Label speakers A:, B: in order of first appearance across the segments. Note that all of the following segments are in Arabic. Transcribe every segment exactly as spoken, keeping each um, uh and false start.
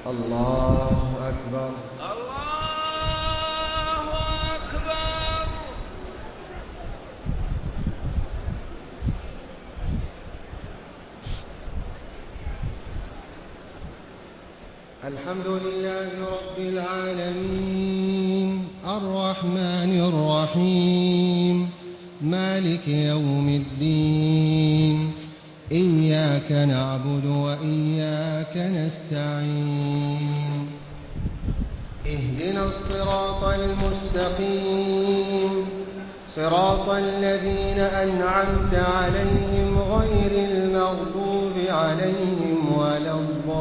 A: الله أكبر.
B: الله أكبر.
A: الحمد لله رب العالمين الرحمن الرحيم مالك يوم الدين إياك نعبد وإياك نستعين اهدنا الصراط المستقيم صراط الذين أنعمت عليهم غير المغضوب عليهم ولا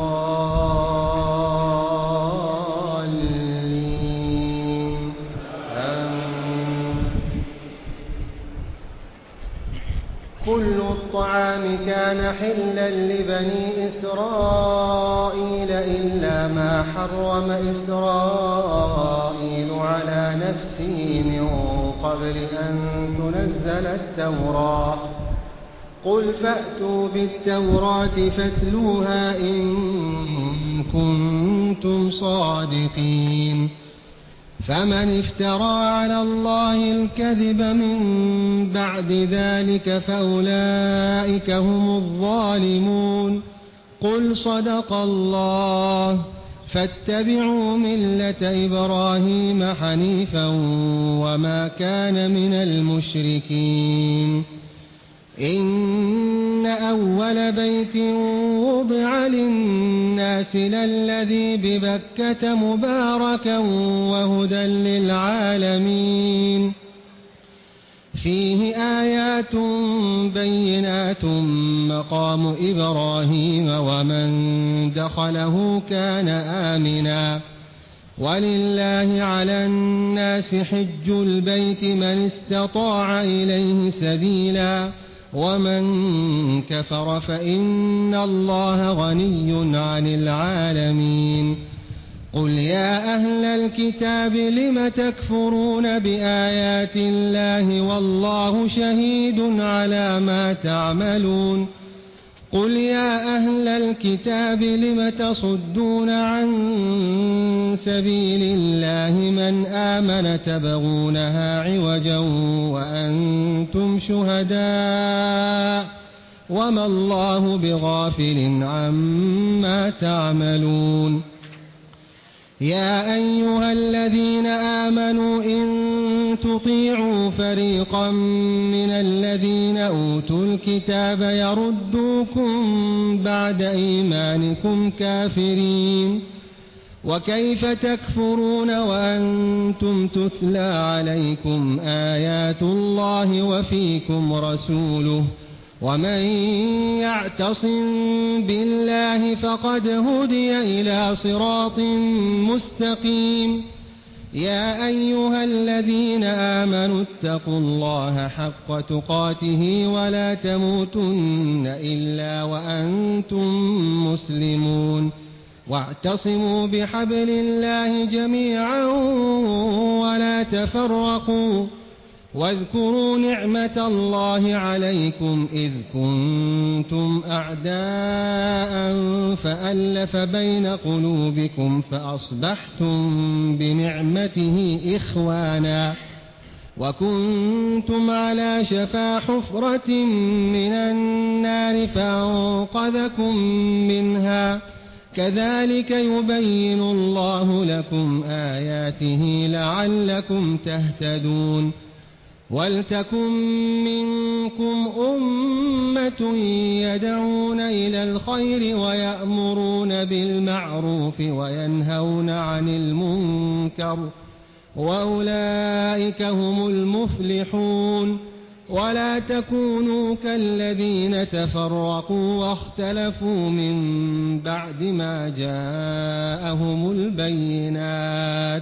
A: الضالين آمين. كل الطعام كان حلا لبني إسرائيل إلا ما حرم إسرائيل على نفسه من قبل أن تنزل التوراة قل فأتوا بالتوراة فاتلوها إن كنتم صادقين. فمن افترى على الله الكذب من بعد ذلك فأولئك هم الظالمون. قل صدق الله فاتبعوا ملة إبراهيم حنيفا وما كان من المشركين. إن أول بيت وضع للناس للذي ببكة مباركا وهدى للعالمين فيه آيات بينات مقام إبراهيم ومن دخله كان آمنا ولله على الناس حج البيت من استطاع إليه سبيلا ومن كفر فإن الله غني عن العالمين. قل يا أهل الكتاب لم تكفرون بآيات الله والله شهيد على ما تعملون. قل يا أهل الكتاب لم تصدون عن سبيل الله من آمن تبغونها عوجا وأنتم شهداء وما الله بغافل عما تعملون. يا أيها الذين آمنوا إن تطيعوا فريقا من الذين أوتوا الكتاب يردوكم بعد إيمانكم كافرين وكيف تكفرون وأنتم تتلى عليكم آيات الله وفيكم رسوله ومن يعتصم بالله فقد هدي إلى صراط مستقيم. يا أيها الذين آمنوا اتقوا الله حق تقاته ولا تموتن إلا وأنتم مسلمون واعتصموا بحبل الله جميعا ولا تفرقوا واذكروا نعمة الله عليكم إذ كنتم أعداء فألف بين قلوبكم فأصبحتم بنعمته إخوانا وكنتم على شفا حفرة من النار فأنقذكم منها كذلك يبين الله لكم آياته لعلكم تهتدون. ولتكن منكم أمة يدعون إلى الخير ويأمرون بالمعروف وينهون عن المنكر وأولئك هم المفلحون. ولا تكونوا كالذين تفرقوا واختلفوا من بعد ما جاءهم البينات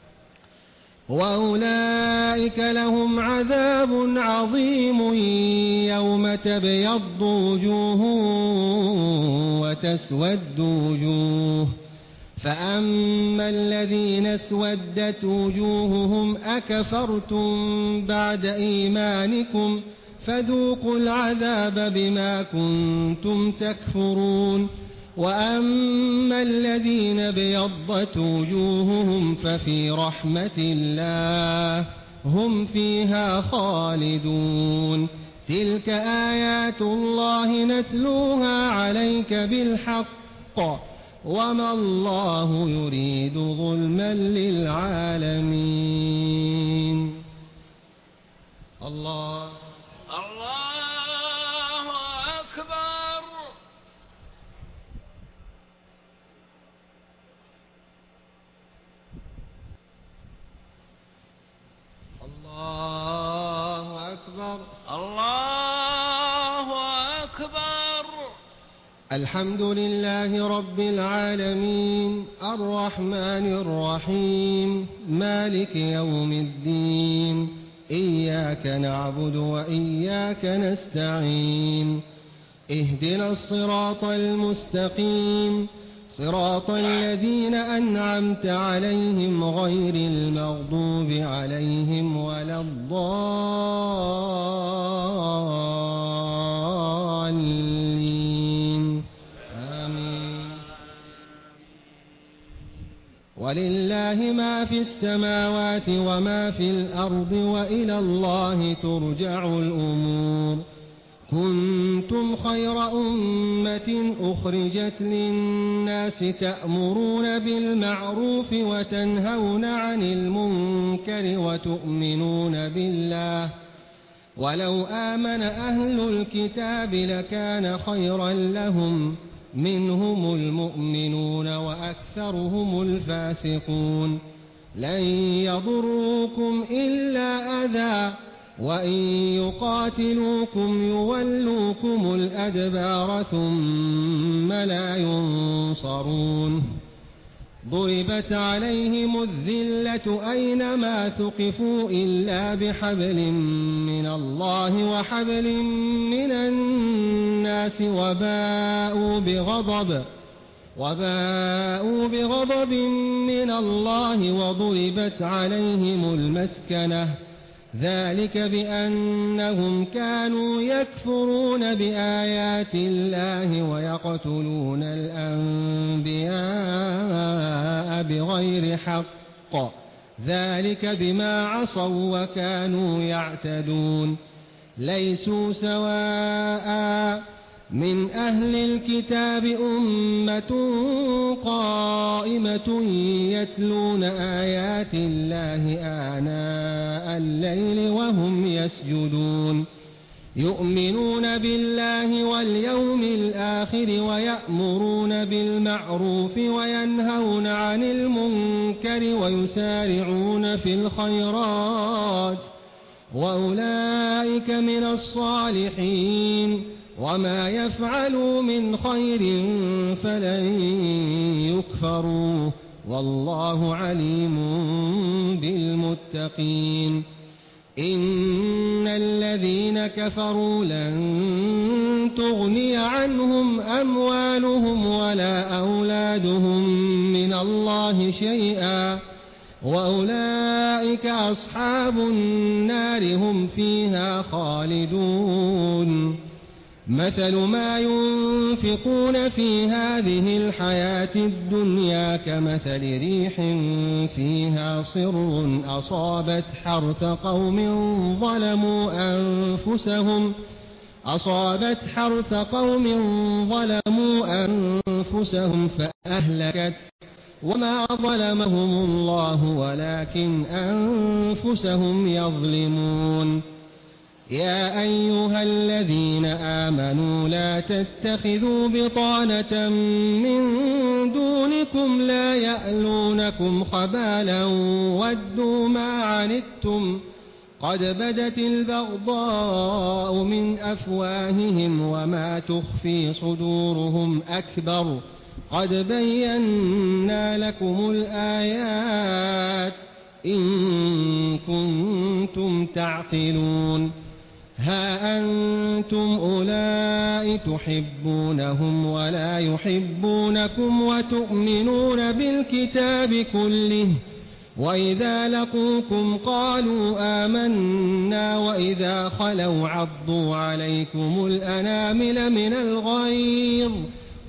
A: وأولئك لهم عذاب عظيم يوم تبيض وجوه وتسود وجوه فأما الذين اسودت وجوههم أكفرتم بعد إيمانكم فذوقوا العذاب بما كنتم تكفرون. وأما الذين ابيضت وجوههم ففي رحمة الله هم فيها خالدون. تلك آيات الله نتلوها عليك بالحق وما الله يريد ظلما للعالمين. الله
B: الله أكبر.
A: الله أكبر.
B: الله أكبر.
A: الحمد لله رب العالمين الرحمن الرحيم مالك يوم الدين إياك نعبد وإياك نستعين اهدنا الصراط المستقيم صراط الذين أنعمت عليهم غير المغضوب عليهم ولا الضالين آمين. ولله ما في السماوات وما في الأرض وإلى الله ترجع الأمور. كنتم خير أمة أخرجت للناس تأمرون بالمعروف وتنهون عن المنكر وتؤمنون بالله ولو آمن أهل الكتاب لكان خيرا لهم منهم المؤمنون وأكثرهم الفاسقون. لن يضروكم إلا أذى وإن يقاتلوكم يولوكم الأدبار ثم لا ينصرون. ضربت عليهم الذلة أينما ثقفوا إلا بحبل من الله وحبل من الناس وباءوا بغضب وباءوا بغضب من الله وضربت عليهم المسكنة ذلك بأنهم كانوا يكفرون بآيات الله ويقتلون الأنبياء بغير حق ذلك بما عصوا وكانوا يعتدون. ليسوا سواء من أهل الكتاب أمة قائمة يتلون آيات الله آناء الليل وهم يسجدون يؤمنون بالله واليوم الآخر ويأمرون بالمعروف وينهون عن المنكر ويسارعون في الخيرات وأولئك من الصالحين. وما يفعلوا من خير فلن يكفروه والله عليم بالمتقين. إن الذين كفروا لن تغني عنهم أموالهم ولا أولادهم من الله شيئا وأولئك أصحاب النار هم فيها خالدون. مثل ما ينفقون في هذه الحياة الدنيا كمثل ريح فيها صر أصابت حرث قوم ظلموا أنفسهم أصابت حرث قوم ظلموا أنفسهم فأهلكت وما ظلمهم الله ولكن أنفسهم يظلمون. يا أيها الذين آمنوا لا تتخذوا بطانة من دونكم لا يألونكم خبالا ودوا ما عنتم قد بدت البغضاء من أفواههم وما تخفي صدورهم أكبر قد بينا لكم الآيات إن كنتم تعقلون. ها أنتم أولئك تحبونهم ولا يحبونكم وتؤمنون بالكتاب كله وإذا لقوكم قالوا آمنا وإذا خلوا عضوا عليكم الأنامل من الغيظ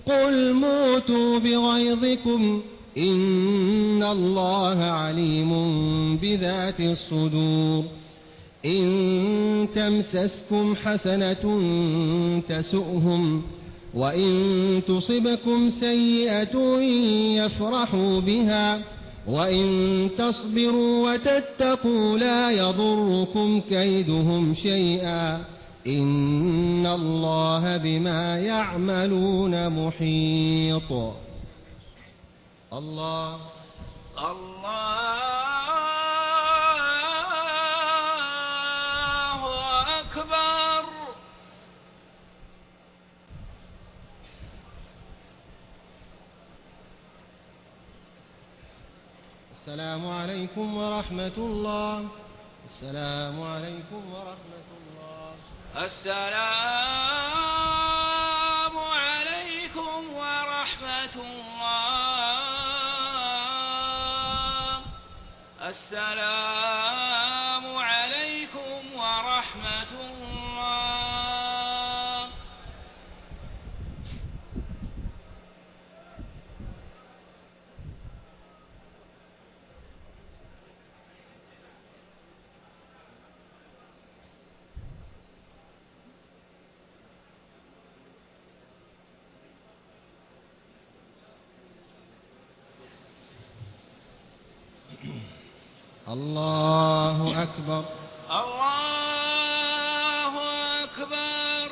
A: قل موتوا بغيظكم إن الله عليم بذات الصدور إن تمسسكم حسنة تسؤهم وإن تصبكم سيئة يفرحوا بها وإن تصبروا وتتقوا لا يضركم كيدهم شيئا إن الله بما يعملون محيط. الله
B: الله أكبر.
A: السلام عليكم ورحمة الله. السلام عليكم ورحمة الله.
B: السلام عليكم ورحمة الله. السلام عليكم ورحمة الله.
A: الله أكبر.
B: الله أكبر.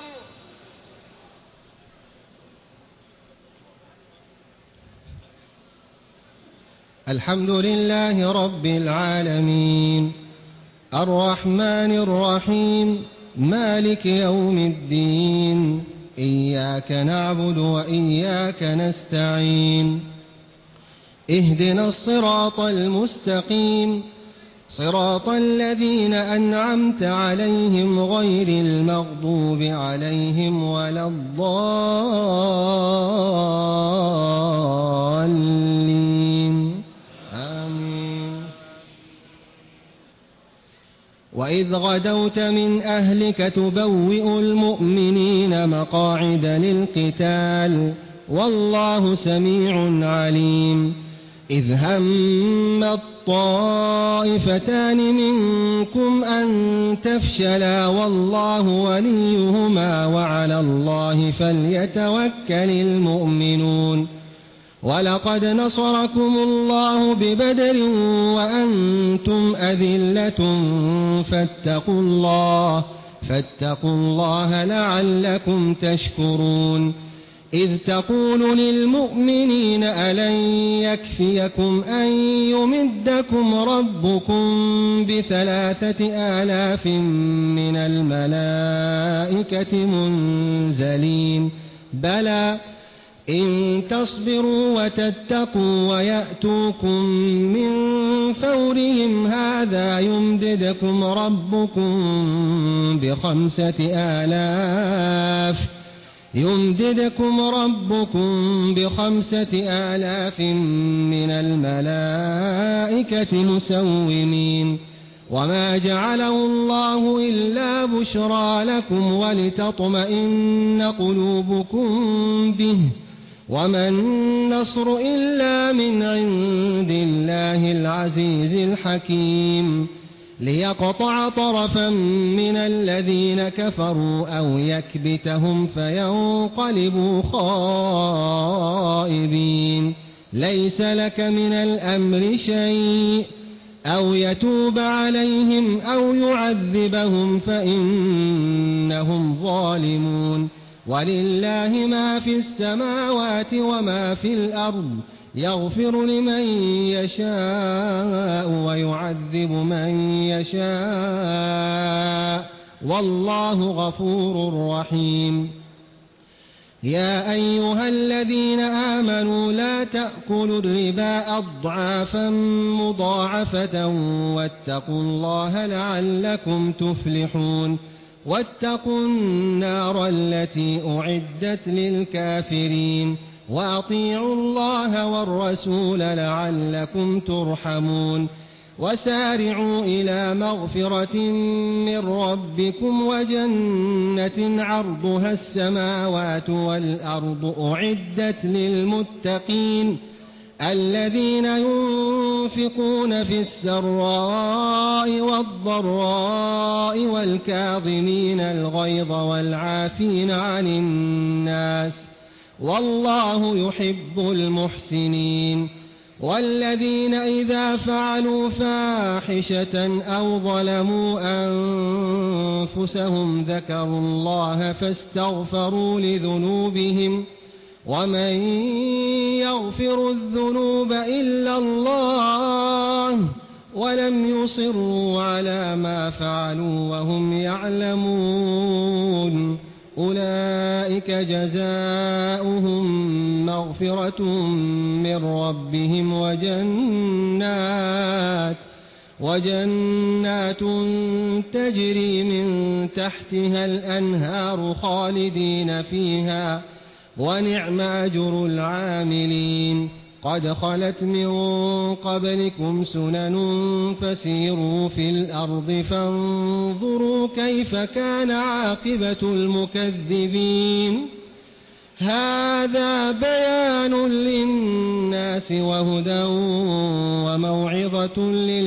A: الحمد لله رب العالمين الرحمن الرحيم مالك يوم الدين إياك نعبد وإياك نستعين اهدنا الصراط المستقيم صراط الذين أنعمت عليهم غير المغضوب عليهم ولا الضالين آمين. وإذ غدوت من أهلك تبوئ المؤمنين مقاعد للقتال والله سميع عليم. إذ هم الطائفتان منكم أن تفشلا والله وليهما وعلى الله فليتوكل المؤمنون. ولقد نصركم الله ببدر وأنتم أذلة فاتقوا الله فاتقوا الله لعلكم تشكرون. إذ تقول للمؤمنين ألن يكفيكم أن يمدكم ربكم بثلاثة آلاف من الملائكة منزلين بلى إن تصبروا وتتقوا ويأتوكم من فورهم هذا يمددكم ربكم بخمسة آلاف يمددكم ربكم بخمسة آلاف من الملائكة مسومين. وما جعله الله إلا بشرى لكم ولتطمئن قلوبكم به وما النصر إلا من عند الله العزيز الحكيم. ليقطع طرفا من الذين كفروا أو يكبتهم فينقلبوا خائبين. ليس لك من الأمر شيء أو يتوب عليهم أو يعذبهم فإنهم ظالمون. ولله ما في السماوات وما في الأرض يغفر لمن يشاء ويعذب من يشاء والله غفور رحيم. يا أيها الذين آمنوا لا تأكلوا الربا أضعافا مضاعفة واتقوا الله لعلكم تفلحون. واتقوا النار التي أعدت للكافرين وأطيعوا الله والرسول لعلكم ترحمون. وسارعوا إلى مغفرة من ربكم وجنة عرضها السماوات والأرض أعدت للمتقين الذين ينفقون في السراء والضراء والكاظمين الغيظ والعافين عن الناس والله يحب المحسنين والذين إذا فعلوا فاحشة أو ظلموا أنفسهم ذكروا الله فاستغفروا لذنوبهم ومن يغفر الذنوب إلا الله ولم يصروا على ما فعلوا وهم يعلمون أولئك جزاؤهم مغفرة من ربهم وجنات وجنات تجري من تحتها الأنهار خالدين فيها ونعم أجر العاملين قد خلت من قبلكم سنن فسيروا في الأرض فانظروا كيف كان عاقبة المكذبين هذا بيان للناس وهدى وموعظة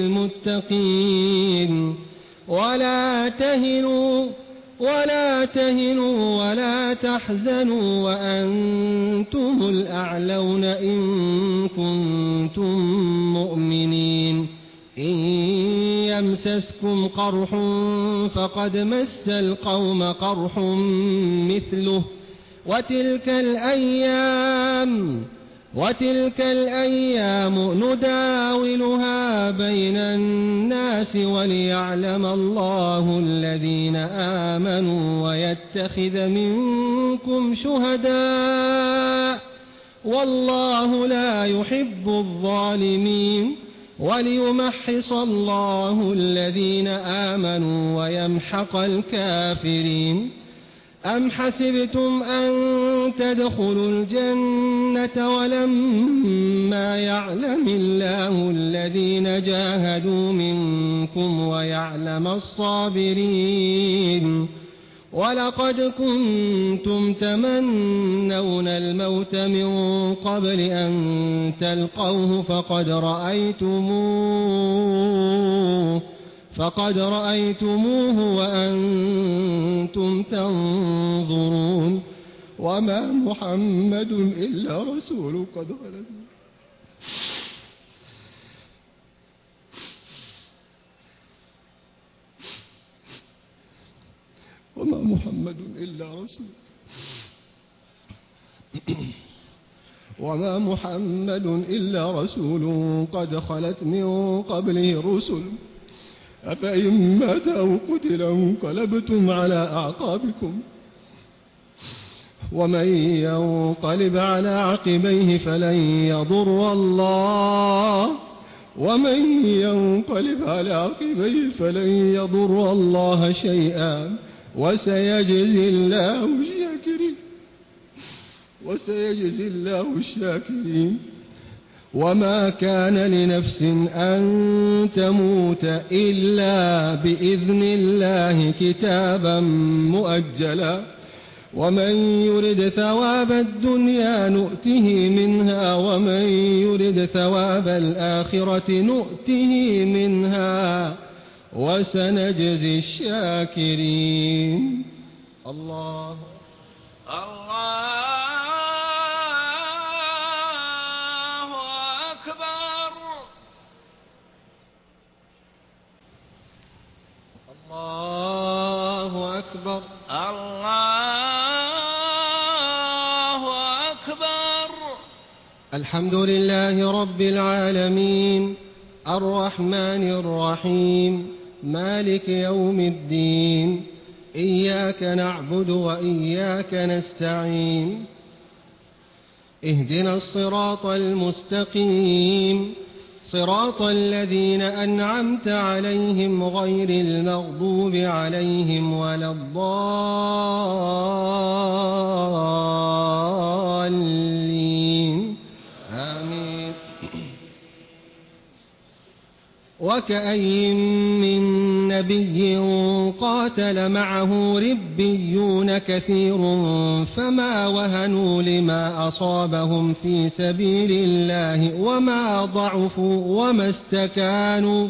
A: للمتقين ولا تهنوا ولا تهنوا ولا تحزنوا وأنتم الأعلون إن كنتم مؤمنين إن يمسسكم قرح فقد مس القوم قرح مثله وتلك الأيام وتلك الأيام نداولها بين الناس وليعلم الله الذين آمنوا ويتخذ منكم شهداء والله لا يحب الظالمين وليمحص الله الذين آمنوا ويمحق الكافرين أم حسبتم أن تدخلوا الجنة ولما يعلم الله الذين جاهدوا منكم ويعلم الصابرين ولقد كنتم تمنون الموت من قبل أن تلقوه فقد رأيتموه فقد رأيتموه وأنتم تنظرون وما محمد إلا رسول قد خلت وما محمد إلا رسول وما محمد إلا رسول قد خلت من قبله الرسل أفإن مات أو قتل انقلبتم على أعقابكم ومن ينقلب على عقبيه فلن يضر الله ومن ينقلب على عقبيه فلن يضر الله شيئا وسيجزي الله الشاكرين وسيجزي الله الشاكرين وما كان لنفس أن تموت إلا بإذن الله كتابا مؤجلا ومن يرد ثواب الدنيا نؤته منها ومن يرد ثواب الآخرة نؤته منها وسنجزي الشاكرين الله
B: الله
A: الله أكبر
B: الله أكبر
A: الحمد لله رب العالمين الرحمن الرحيم مالك يوم الدين إياك نعبد وإياك نستعين اهدنا الصراط المستقيم صراط الذين أنعمت عليهم غير المغضوب عليهم ولا الضالين آمين
C: وكأين من نبي قاتل معه ربيون كثير فما وهنوا لما أصابهم في سبيل الله وما ضعفوا وما استكانوا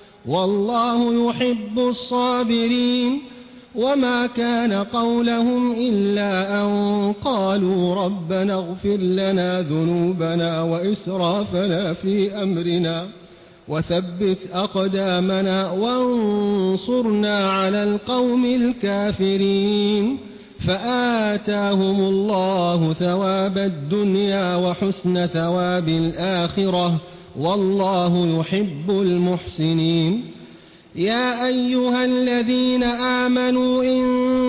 C: والله يحب الصابرين. وما كان قولهم إلا أن قالوا ربنا اغفر لنا ذنوبنا وإسرافنا في أمرنا وثبت أقدامنا وانصرنا على القوم الكافرين. فآتاهم الله ثواب الدنيا وحسن ثواب الآخرة والله يحب المحسنين. يا أيها الذين آمنوا إن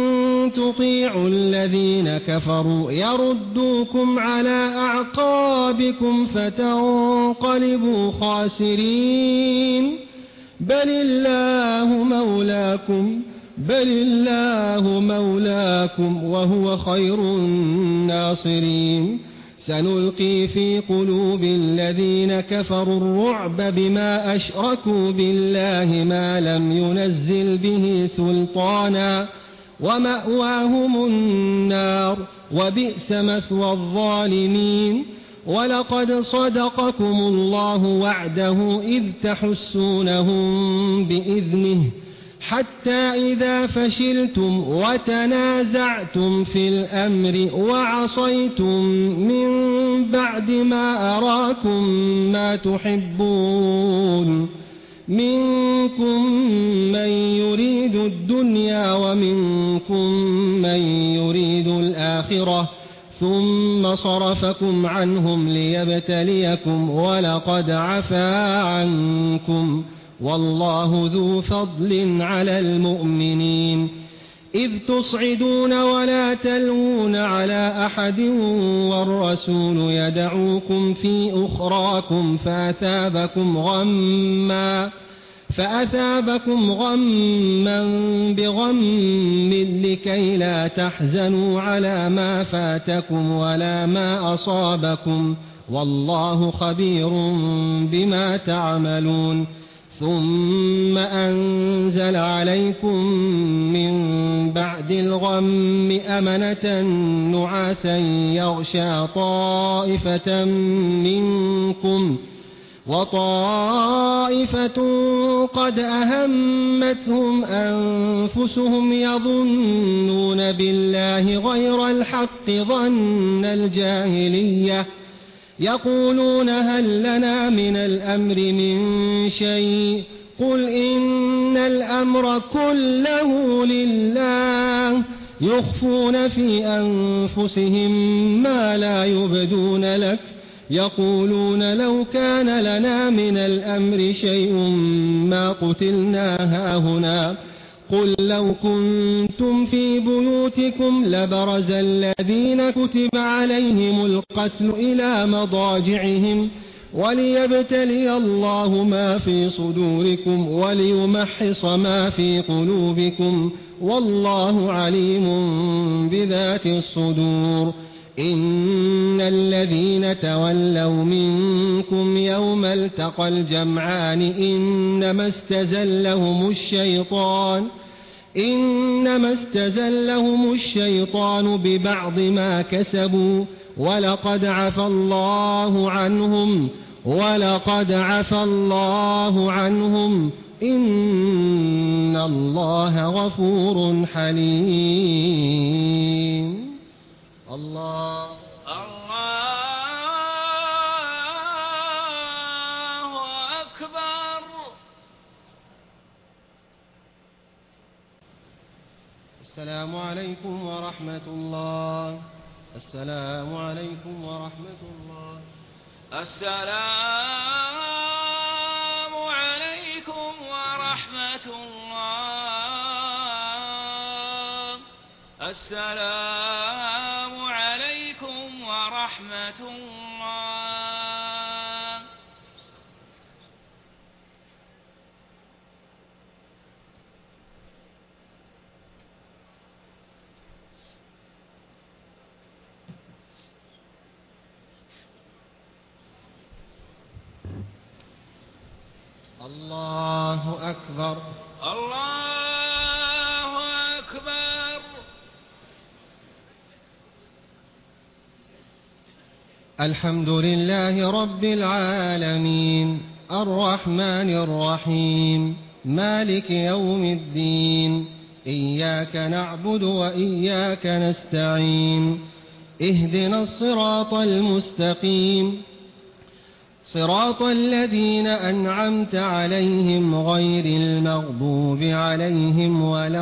C: تطيعوا الذين كفروا يردوكم على أعقابكم فتنقلبوا خاسرين. بل الله مولاكم بل الله مولاكم وهو خير الناصرين. سنلقي في قلوب الذين كفروا الرعب بما أشركوا بالله ما لم ينزل به سلطانا ومأواهم النار وبئس مثوى الظالمين. ولقد صدقكم الله وعده إذ تحسونهم بإذنه حتى إذا فشلتم وتنازعتم في الأمر وعصيتم من بعد ما أراكم ما تحبون منكم من يريد الدنيا ومنكم من يريد الآخرة ثم صرفكم عنهم ليبتليكم ولقد عفا عنكم والله ذو فضل على المؤمنين. إذ تصعدون ولا تلوون على أحد والرسول يدعوكم في أخراكم فأثابكم غما فأثابكم غما بغم لكي لا تحزنوا على ما فاتكم ولا ما أصابكم والله خبير بما تعملون. ثم أنزل عليكم من بعد الغم أمنة نعاسا يغشى طائفة منكم وطائفة قد أهمتهم أنفسهم يظنون بالله غير الحق ظن الجاهلية يقولون هل لنا من الأمر من شيء قل إن الأمر كله لله يخفون في أنفسهم ما لا يبدون لك يقولون لو كان لنا من الأمر شيء ما قتلنا هاهنا قل لو كنتم في بيوتكم لبرز الذين كتب عليهم القتل إلى مضاجعهم وليبتلي الله ما في صدوركم وليمحص ما في قلوبكم والله عليم بذات الصدور. إن الذين تولوا منكم يوم التقى الجمعان إنما استزلهم الشيطان إنما استزلهم الشيطان ببعض ما كسبوا ولقد عفى الله عنهم ولقد عفى الله عنهم إن الله غفور حليم. الله
B: الله أكبر.
C: السلام عليكم ورحمة الله. السلام عليكم ورحمة الله.
B: السلام عليكم ورحمة الله. السلام عليكم ورحمة الله.
C: الله أكبر.
B: الله أكبر.
C: الحمد لله رب العالمين الرحمن الرحيم مالك يوم الدين إياك نعبد وإياك نستعين اهدنا الصراط المستقيم صراط الذين أنعمت عليهم غير المغضوب عليهم ولا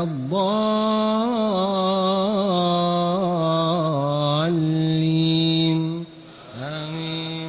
C: الضالين آمين.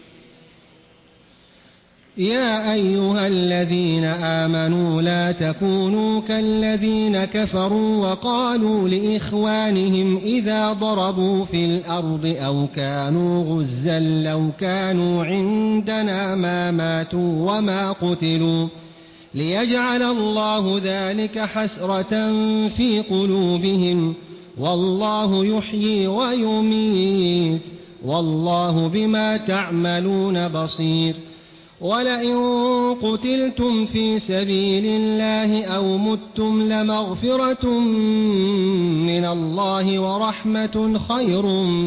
C: يا أيها الذين آمنوا لا تكونوا كالذين كفروا وقالوا لإخوانهم إذا ضربوا في الأرض أو كانوا غزا لو كانوا عندنا ما ماتوا وما قتلوا ليجعل الله ذلك حسرة في قلوبهم والله يحيي ويميت والله بما تعملون بصير. ولئن قتلتم في سبيل الله أو متم لمغفرة من الله ورحمة خير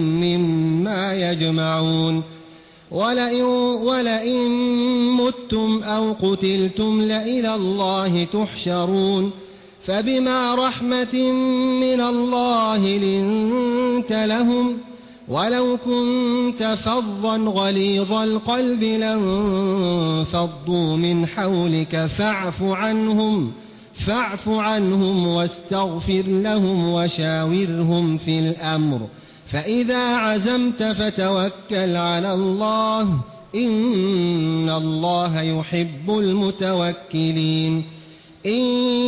C: مما يجمعون. ولئن, ولئن متم أو قتلتم لإلى الله تحشرون. فبما رحمة من الله لنت لهم ولو كنت فظا غليظ القلب لانفضوا من حولك فاعف عنهم فاعف عنهم واستغفر لهم وشاورهم في الأمر فإذا عزمت فتوكل على الله إن الله يحب المتوكلين. إن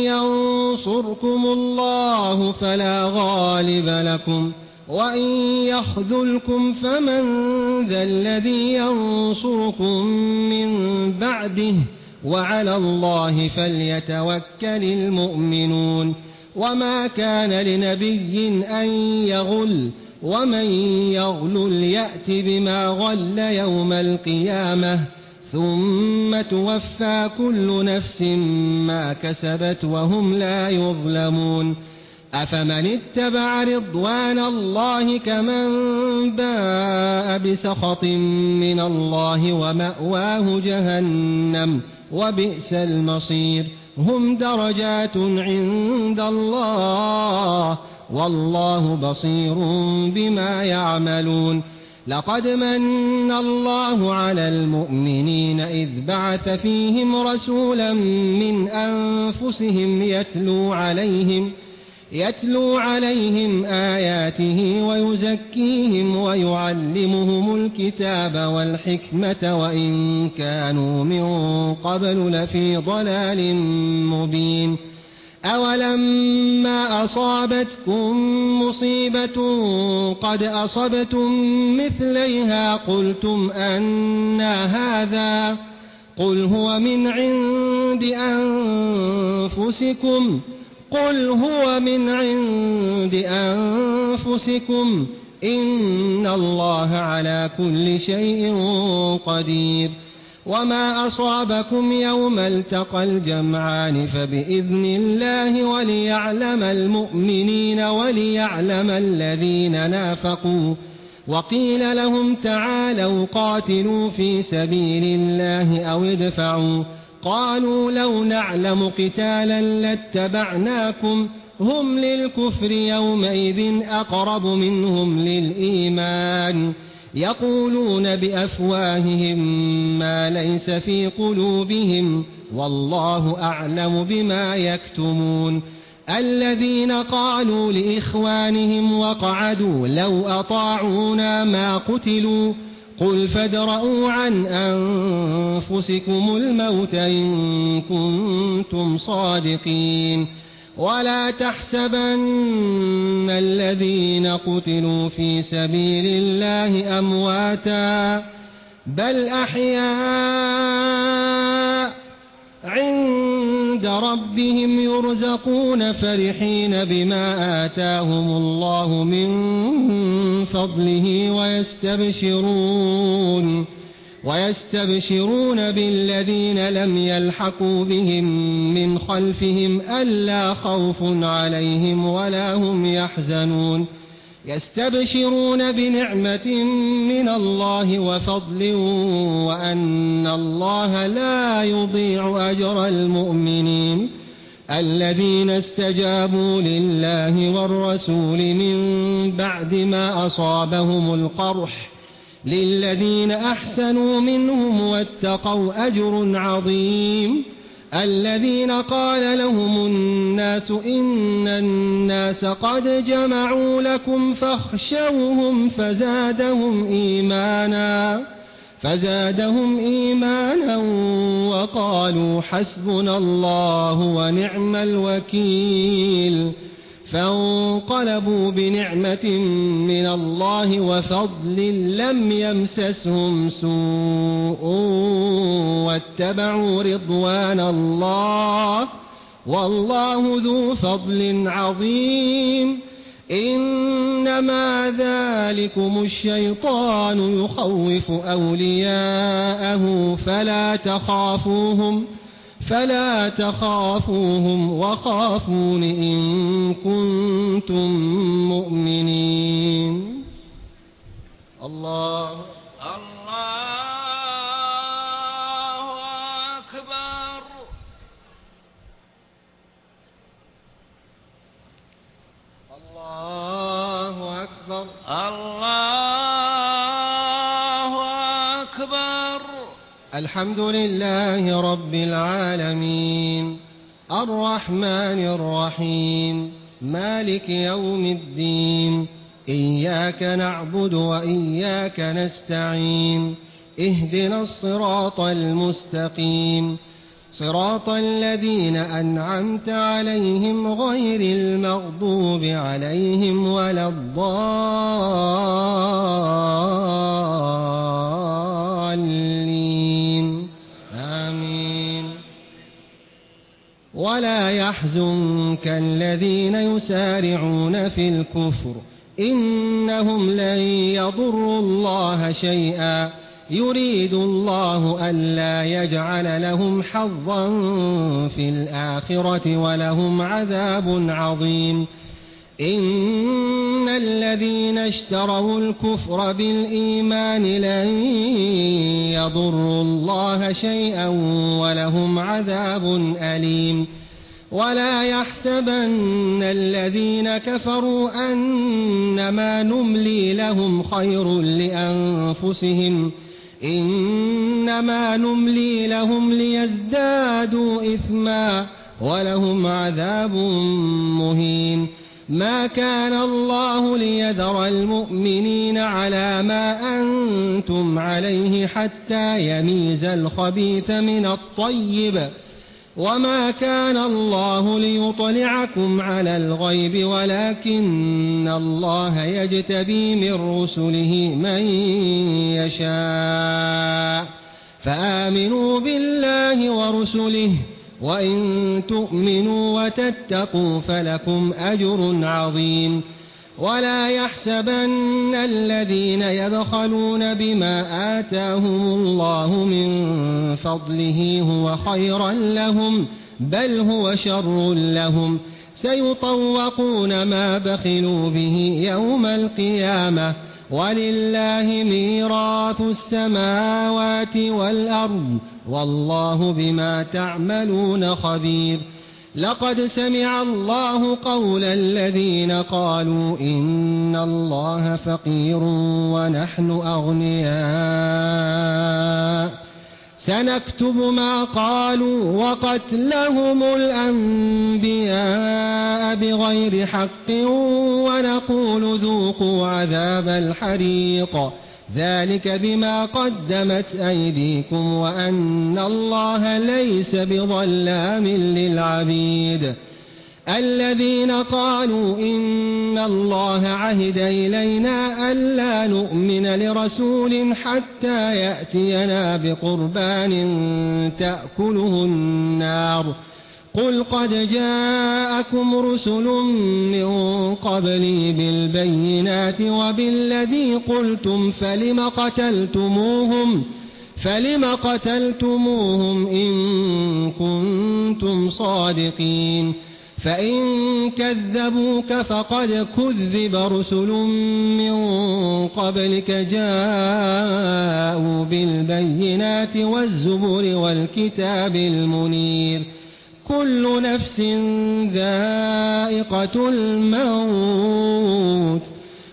C: ينصركم الله فلا غالب لكم وإن يخذلكم فمن ذا الذي ينصركم من بعده وعلى الله فليتوكل المؤمنون. وما كان لنبي أن يغل ومن يغلل يأت بما غل يوم القيامة ثم توفى كل نفس ما كسبت وهم لا يظلمون. أفمن اتبع رضوان الله كمن باء بسخط من الله ومأواه جهنم وبئس المصير. هم درجات عند الله والله بصير بما يعملون. لقد من الله على المؤمنين إذ بعث فيهم رسولا من أنفسهم يتلو عليهم يتلو عليهم آياته ويزكيهم ويعلمهم الكتاب والحكمة وإن كانوا من قبل لفي ضلال مبين. أولما أصابتكم مصيبة قد أصبتم مثليها قلتم أنى هذا قل هو من عند أنفسكم قل هو من عند أنفسكم إن الله على كل شيء قدير. وما أصابكم يوم التقى الجمعان فبإذن الله وليعلم المؤمنين وليعلم الذين نافقوا. وقيل لهم تعالوا قاتلوا في سبيل الله أو ادفعوا قالوا لو نعلم قتالا لاتبعناكم هم للكفر يومئذ أقرب منهم للإيمان يقولون بأفواههم ما ليس في قلوبهم والله أعلم بما يكتمون. الذين قالوا لإخوانهم وقعدوا لو أطاعونا ما قتلوا قل فادرءوا عن أنفسكم الموت إن كنتم صادقين. ولا تحسبن الذين قتلوا في سبيل الله أمواتا بل أحياء عند ربهم يرزقون فرحين بما آتاهم الله من فضله ويستبشرون ويستبشرون بالذين لم يلحقوا بهم من خلفهم ألا خوف عليهم ولا هم يحزنون يستبشرون بنعمة من الله وفضل وأن الله لا يضيع أجر المؤمنين الذين استجابوا لله والرسول من بعد ما أصابهم القرح للذين أحسنوا منهم واتقوا أجر عظيم الذين قال لهم الناس إن الناس قد جمعوا لكم فاخشوهم فزادهم إيمانا فزادهم إيمانا وقالوا حسبنا الله ونعم الوكيل فانقلبوا بنعمة من الله وفضل لم يمسسهم سوء واتبعوا رضوان الله والله ذو فضل عظيم إنما ذلكم الشيطان يخوف أولياءه فلا تخافوهم فلا تخافوهم وخافون إن كنتم مؤمنين. الله
B: الله أكبر.
C: الله أكبر.
B: الله أكبر.
C: الحمد لله رب العالمين الرحمن الرحيم مالك يوم الدين إياك نعبد وإياك نستعين اهدنا الصراط المستقيم صراط الذين أنعمت عليهم غير المغضوب عليهم ولا الضالين آمين. ولا يحزنك الذين يسارعون في الكفر إنهم لن يضروا الله شيئا يريد الله ألا يجعل لهم حظا في الآخرة ولهم عذاب عظيم. إن الذين اشتروا الكفر بالإيمان لن يضروا الله شيئا ولهم عذاب أليم. ولا يحسبن الذين كفروا أنما نملي لهم خير لأنفسهم إنما نملي لهم ليزدادوا إثما ولهم عذاب مهين. ما كان الله ليذر المؤمنين على ما أنتم عليه حتى يميز الخبيث من الطيب وما كان الله ليطلعكم على الغيب ولكن الله يجتبي من رسله من يشاء فآمنوا بالله ورسله وإن تؤمنوا وتتقوا فلكم أجر عظيم. ولا يحسبن الذين يبخلون بما آتاهم الله من فضله هو خيرا لهم بل هو شر لهم سيطوقون ما بخلوا به يوم القيامة ولله ميراث السماوات والأرض والله بما تعملون خبير. لقد سمع الله قول الذين قالوا إن الله فقير ونحن أغنياء سنكتب ما قالوا وقتلهم الأنبياء بغير حق ونقول ذوقوا عذاب الحريق ذلك بما قدمت أيديكم وأن الله ليس بظلام للعبيد. الذين قالوا إن الله عهد إلينا ألا نؤمن لرسول حتى يأتينا بقربان تأكله النار قل قد جاءكم رسل من قبلي بالبينات وبالذي قلتم فلم قتلتموهم فلم قتلتموهم إن كنتم صادقين فإن كذبوك فقد كذب رسل من قبلك جاءوا بالبينات والزبر والكتاب المنير كل نفس ذائقة الموت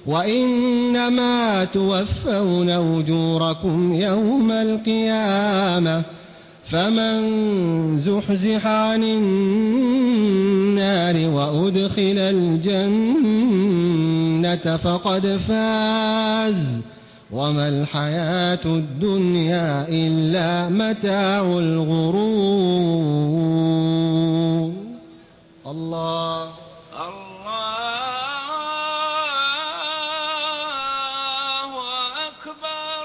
C: وإنما توفون أجوركم يوم القيامة فمن زحزح عن النار وأدخل الجنة فقد فاز وما الحياة الدنيا إلا متاع الغرور. الله
B: الله أكبر.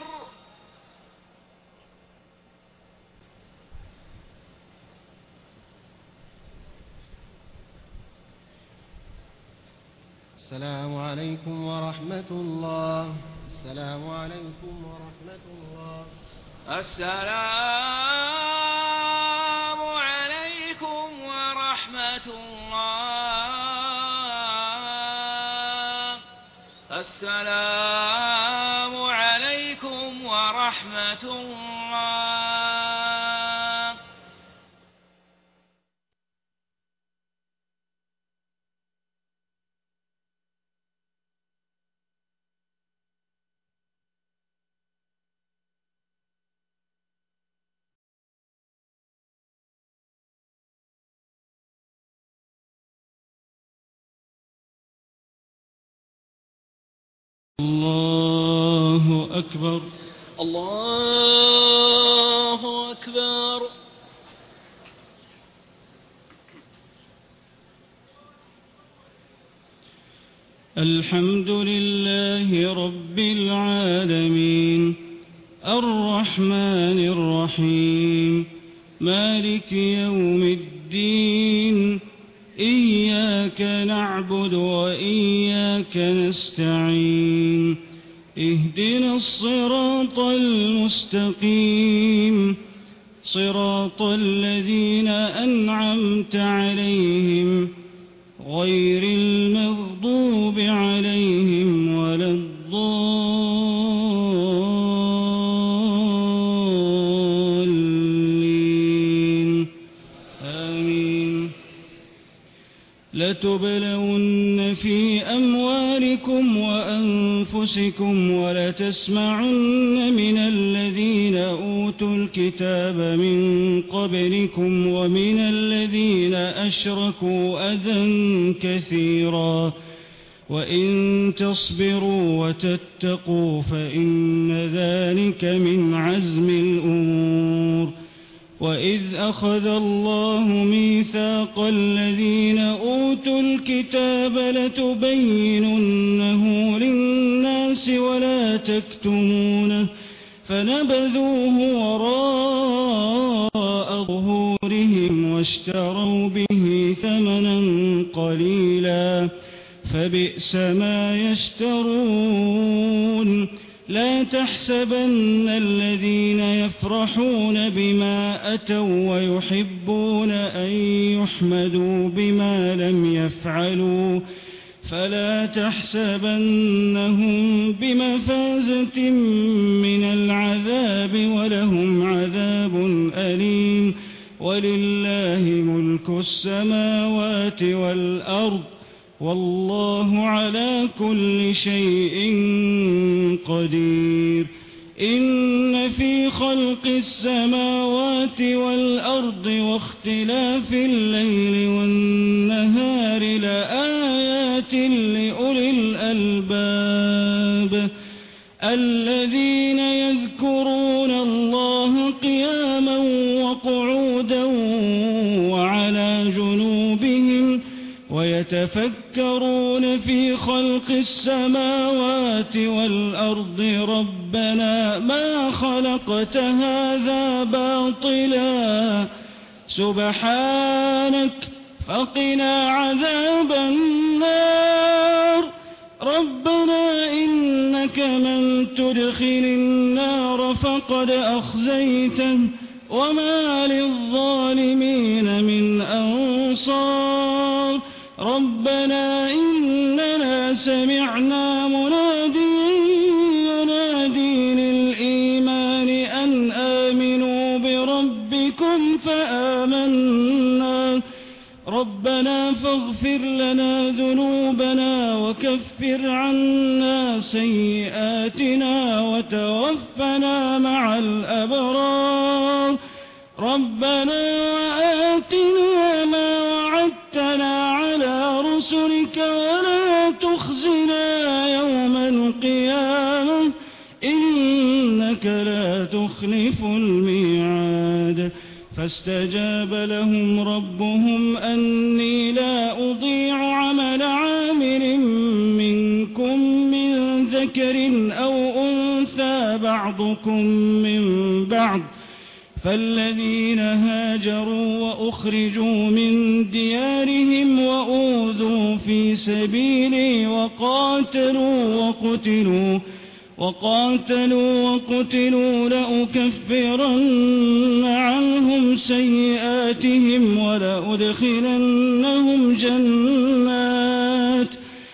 C: السلام عليكم ورحمة الله. السلام عليكم ورحمة الله.
B: السلام عليكم ورحمة الله. السلام عليكم ورحمة الله.
D: الله أكبر.
B: الله أكبر.
D: الحمد لله رب العالمين الرحمن الرحيم مالك يوم الدين إياك نعبد وإياك نستعين اهدنا الصراط المستقيم صراط الذين أنعمت عليهم غير المغضوب عليهم ولا الضالين آمين. لتبلون في أموالكم وأنفسكم ولتسمعن من الذين أوتوا الكتاب من قبلكم ومن الذين أشركوا أذى كثيرا وإن تصبروا وتتقوا فإن ذلك من عزم الأمور. وإذ أخذ الله ميثاق الذين أوتوا الكتاب لتبيننه للناس ولا تكتمونه فنبذوه وراء ظهورهم واشتروا به ثمنا قليلا فبئس ما يشترون. لا تحسبن الذين يفرحون بما أتوا ويحبون أن يحمدوا بما لم يفعلوا فلا تحسبنهم بمفازة من العذاب ولهم عذاب أليم. ولله ملك السماوات والأرض والله على كل شيء قدير. إن في خلق السماوات والأرض واختلاف الليل والنهار لآيات لأولي الألباب الذين يذكرون الله قياما وقعودا وعلى جنوبهم ويتفكرون في خلق السماوات والأرض ربنا ما خلقت هذا باطلا سبحانك فقنا عذاب النار. ربنا إنك من تدخل النار فقد أخزيته وما للظالمين من أنصار ربنا إننا سمعنا مناديا ينادي للإيمان أن آمنوا بربكم فآمنا ربنا فاغفر لنا ذنوبنا وكفر عنا سيئاتنا وتوفنا مع الأبرار ربنا وآتنا ما وعدتنا على رسلك ولا تخزنا يوم القيامة إنك لا تخلف الميعاد فاستجاب لهم ربهم أني لا أضيع عمل عامل منكم من ذكر أو أنثى بعضكم من بعض فالذين هاجروا وأخرجوا من ديارهم وأوذوا في سبيلي وقاتلوا وقتلوا وقاتلوا وقتلوا لأكفرن عنهم سيئاتهم ولأدخلنهم جنات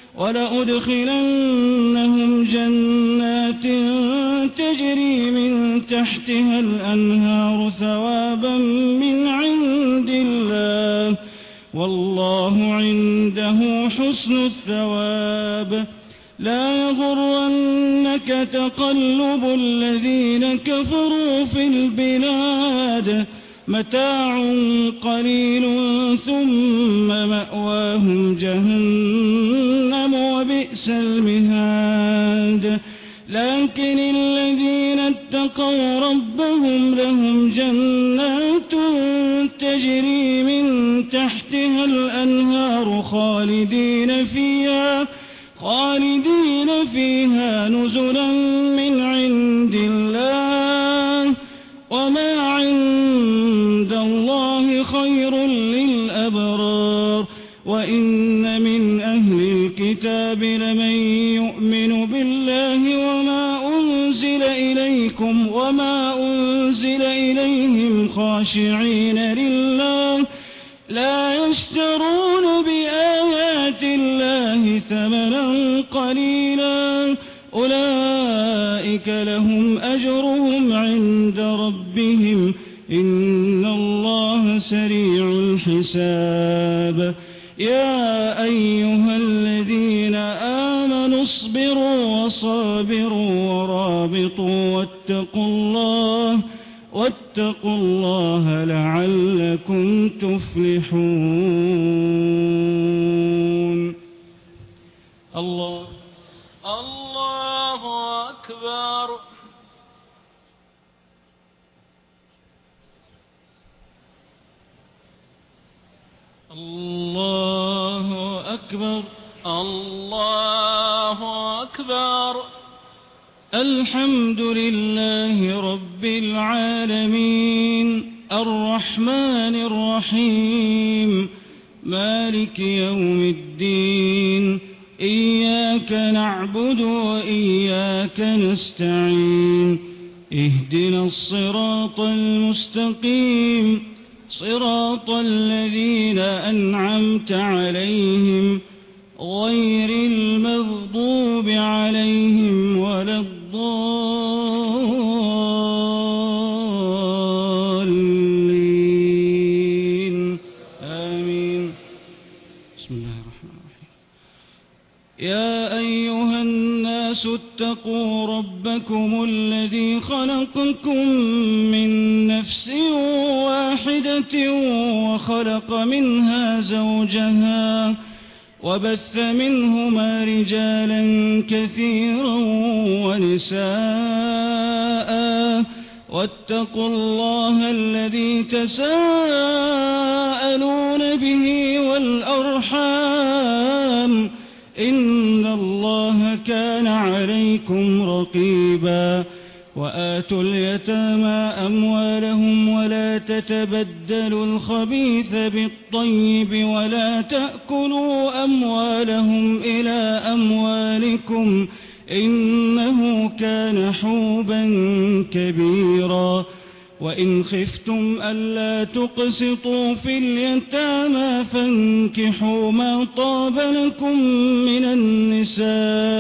D: ولأدخلنهم جنات تجري من تحتها الأنهار ثوابا من عند الله والله عنده حسن الثواب لا يغرنك تقلب الذين كفروا في البلاد متاع قليل ثم مأواهم جهنم وبئس المهاد لكن الذين اتقوا ربهم لهم جنات تجري من تحتها الأنهار خالدين فيها خالدين فيها نزلا من عند الله وما عند الله خير للأبرار وإن من أهل الكتاب لمن يؤمن بالله وما أنزل إليكم وما أنزل إليهم خاشعين لله لا يشترون بآيات الله ثمنا قليلا أولئك لهم أجرهم عند ربهم إن الله سريع الحساب يا أيها الذين آمنوا اصبروا وصابروا ورابطوا واتقوا الله واتقوا الله لعلكم تفلحون الله
B: الله أكبر
D: الله أكبر
B: الله أكبر
D: الحمد لله رب العالمين الرحمن الرحيم مالك يوم الدين إياك نعبد وإياك نستعين اهدنا الصراط المستقيم صراط الذين أنعمت عليهم غير المغضوب عليهم ولا الضالين آمين بسم الله الرحمن الرحيم يا أيها الناس اتقوا ربكم الذي خلقكم من نفس واحدة وخلق منها زوجها وبث منهما رجالا كثيرا ونساء واتقوا الله الذي تساءلون به والأرحام إن الله كان عليكم رقيبا وآتوا اليتامى أموالهم ولا تتبدلوا الخبيث بالطيب ولا تأكلوا أموالهم إلى أموالكم إنه كان حوبا كبيرا وإن خفتم ألا تقسطوا في اليتامى فانكحوا ما طاب لكم من النساء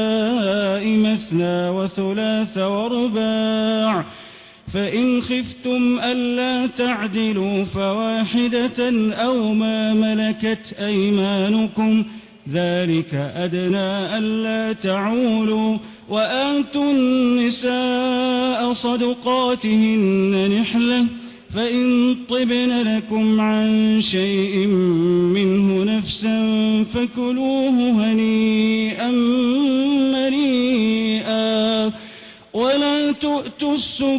D: مثنى وثلاث ورباع فإن خفتم ألا تعدلوا فواحدة أو ما ملكت أيمانكم ذلك أدنى ألا تعولوا وآتوا النساء صدقاتهن نحلة فإن طبن لكم عن شيء منه نفسا فكلوه هنيئا مريئا ولا تؤتوا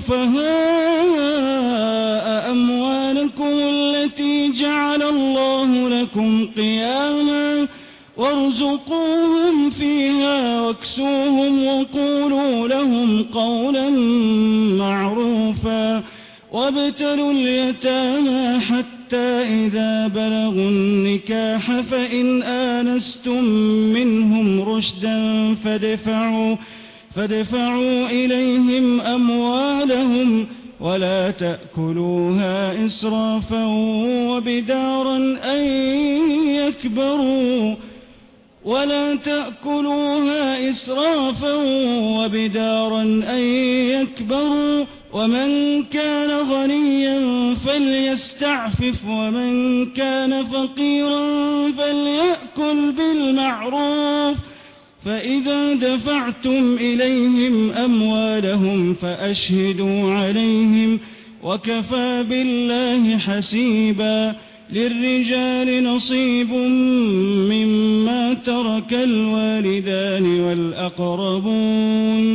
D: السفهاء أموالكم التي جعل الله لكم قياما وارزقوهم فيها واكسوهم وقولوا لهم قولا معروفا وابتلوا اليتامى حتى إذا بلغوا النكاح فإن آنستم منهم رشدا فادفعوا, فادفعوا إليهم أموالهم ولا تأكلوها إسرافا وبدارا أن يكبروا ولا تأكلوها إسرافا وبدارا أن يكبروا ومن كان غنيا فليستعفف ومن كان فقيرا فليأكل بالمعروف فإذا دفعتم إليهم أموالهم فأشهدوا عليهم وكفى بالله حسيبا للرجال نصيب مما ترك الوالدان والأقربون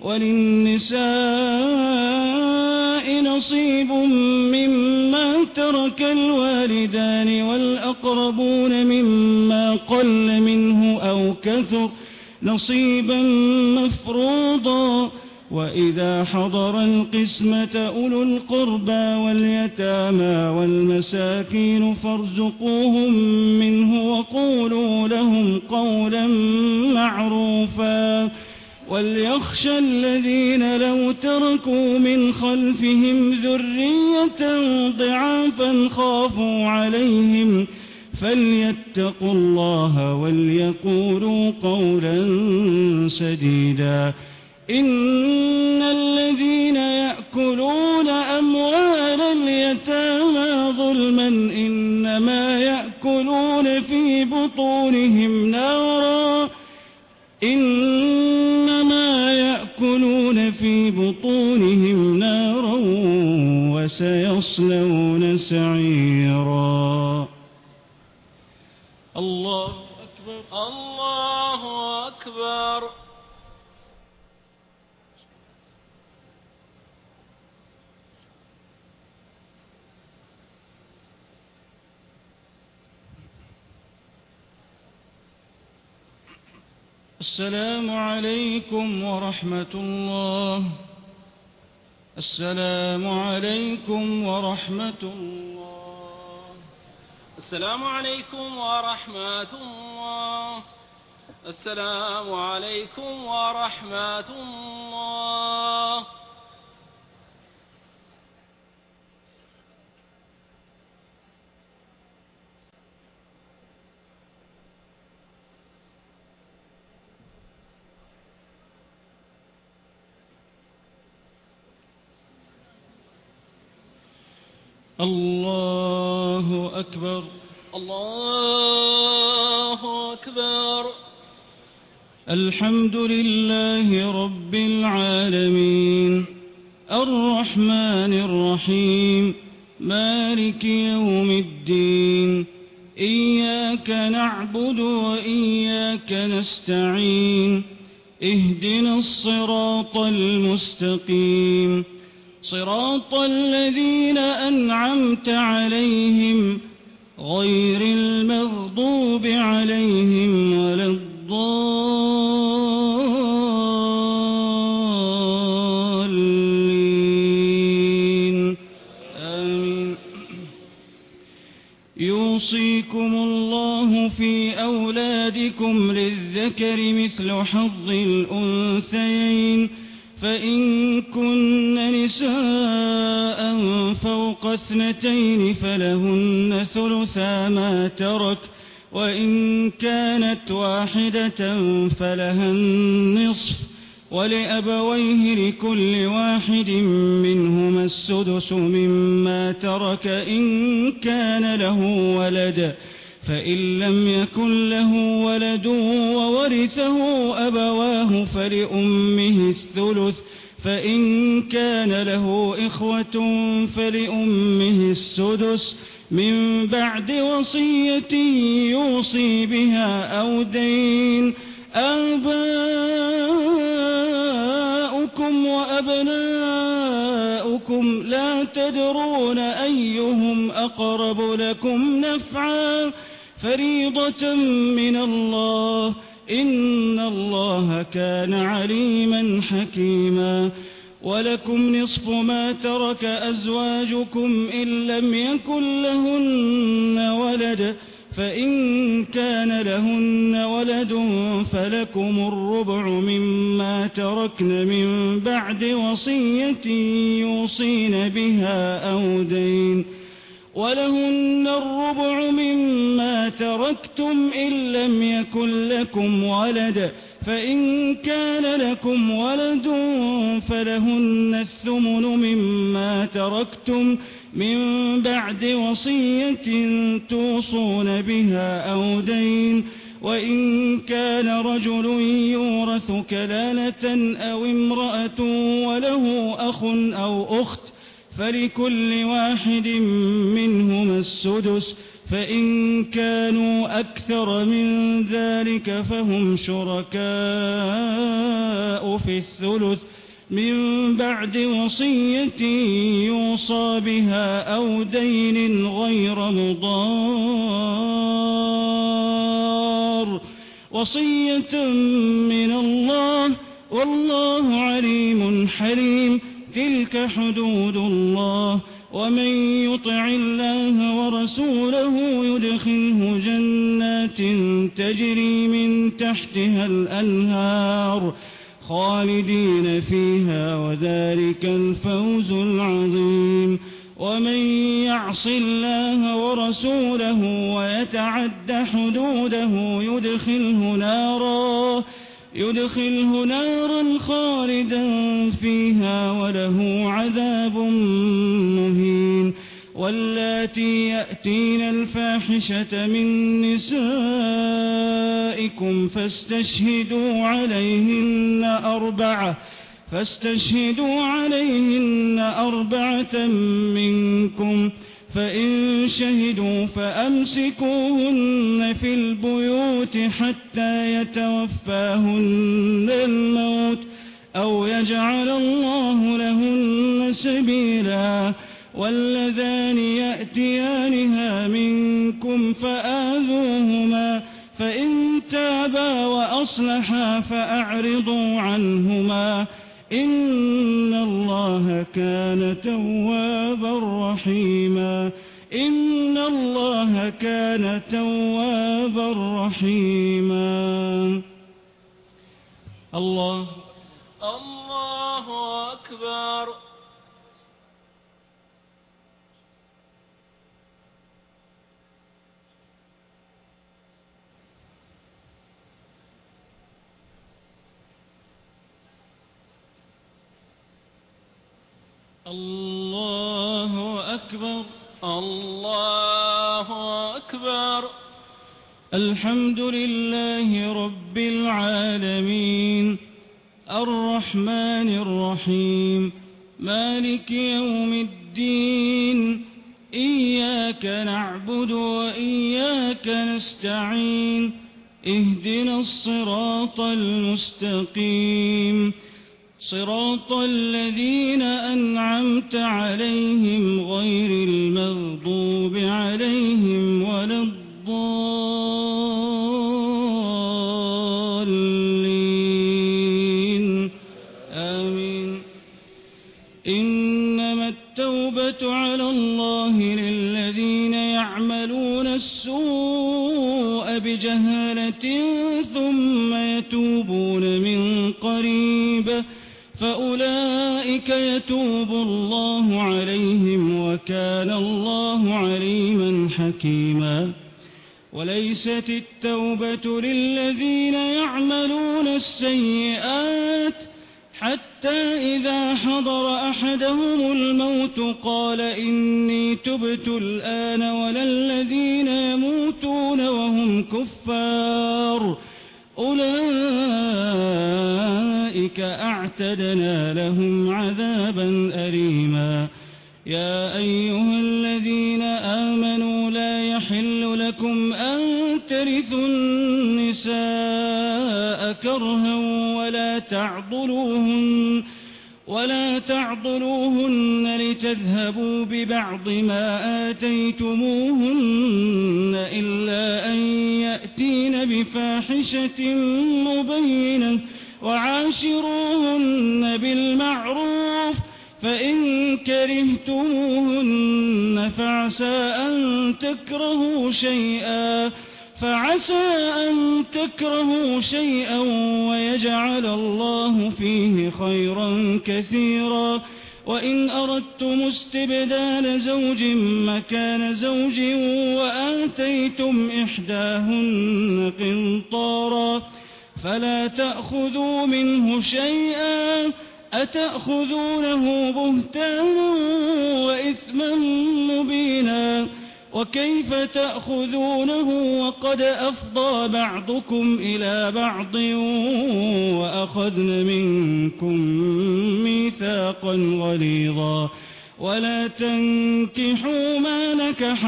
D: وللنساء نصيب مما ترك الوالدان والأقربون مما قل منه أو كثر نصيبا مفروضا وإذا حضر القسمة أولو القربى واليتامى والمساكين فارزقوهم منه وقولوا لهم قولا معروفا وليخشى الذين لو تركوا من خلفهم ذرية ضعافا خافوا عليهم فليتقوا الله وليقولوا قولا سديدا إن الذين يأكلون أموال اليتامى ظلما إنما يأكلون في بطونهم نارا إنما يأكلون في بطونهم نارا وسيصلون سعيرا الله أكبر
B: الله أكبر
D: السلام عليكم ورحمة الله السلام عليكم ورحمة الله
B: السلام عليكم ورحمة الله السلام عليكم ورحمة الله
D: الله أكبر
B: الله أكبر
D: الحمد لله رب العالمين الرحمن الرحيم مالك يوم الدين إياك نعبد وإياك نستعين اهدنا الصراط المستقيم صراط الذين أنعمت عليهم غير المغضوب عليهم ولا الضالين يوصيكم الله في أولادكم للذكر مثل حظ الأنثيين فإن كن نساء فوق اثنتين فلهن ثلثا ما ترك وإن كانت واحدة فلها النصف ولأبويه لكل واحد منهما السدس مما ترك إن كان له ولد فإن لم يكن له ولد وورثه أبواه فلأمه الثلث فإن كان له إخوة فلأمه السدس من بعد وصية يوصي بها أو دين آباؤكم وأبناؤكم لا تدرون أيهم أقرب لكم نفعا فريضة من الله إن الله كان عليما حكيما ولكم نصف ما ترك أزواجكم إن لم يكن لهن ولد فإن كان لهن ولد فلكم الربع مما تركن من بعد وصية يوصين بها أو دين ولهن الربع مما تركتم إن لم يكن لكم ولد فإن كان لكم ولد فلهن الثمن مما تركتم من بعد وصية توصون بها أو دين وإن كان رجل يورث كلالة أو امرأة وله أخ أو أخت فلكل واحد منهما السدس فإن كانوا أكثر من ذلك فهم شركاء في الثلث من بعد وصية يوصى بها أو دين غير مضار وصية من الله والله عليم حليم تلك حدود الله ومن يطع الله ورسوله يدخله جنات تجري من تحتها الأنهار خالدين فيها وذلك الفوز العظيم ومن يعص الله ورسوله ويتعد حدوده يدخله نارا يدخله نارا خالدا فيها وله عذاب مهين واللاتي يأتين الفاحشة من نسائكم فاستشهدوا عليهن أربعة فاستشهدوا عليهن أربعة منكم فإن شهدوا فأمسكوهن في البيوت حتى يتوفاهن الموت أو يجعل الله لهن سبيلا واللذان يأتيانها منكم فآذوهما فإن تابا وأصلحا فأعرضوا عنهما إن الله كان توابا رحيما إن الله كان توابا رحيما الله
B: الله أكبر.
D: الله أكبر.
B: الله أكبر.
D: الحمد لله رب العالمين الرحمن الرحيم مالك يوم الدين إياك نعبد وإياك نستعين اهدنا الصراط المستقيم صراط الذين أنعمت عليهم غير المغضوب عليهم ولا الضالين آمين. إنما التوبة على الله للذين يعملون بجهالة ثم يتوبون من قريب فأولئك يتوب الله عليهم وكان الله عليما حكيما. وليست التوبة للذين يعملون السيئات حتى إذا حضر أحدهم الموت قال إني تبت الآن ولا الذين يموتون وهم كفار أولئك أعتدنا لهم عذابا أليما. يا أيها الذين آمنوا لا يحل لكم أن ترثوا النساء كرها ولا تعضلوهن ولا تعضلوهن لتذهبوا ببعض ما آتيتموهن إلا أن يأتين بفاحشة مبينة وعاشروهن بالمعروف فإن كرهتموهن فعسى أن تكرهوا شيئا فعسى أن تكرهوا شيئا ويجعل الله فيه خيرا كثيرا. وإن أردتم استبدال زوج مكان زوج وآتيتم إحداهن قنطارا فلا تأخذوا منه شيئا أتأخذونه بهتانا وإثما مبينا. وكيف تأخذونه وقد أفضى بعضكم إلى بعض وأخذن منكم ميثاقا غليظا. ولا تنكحوا ما نكح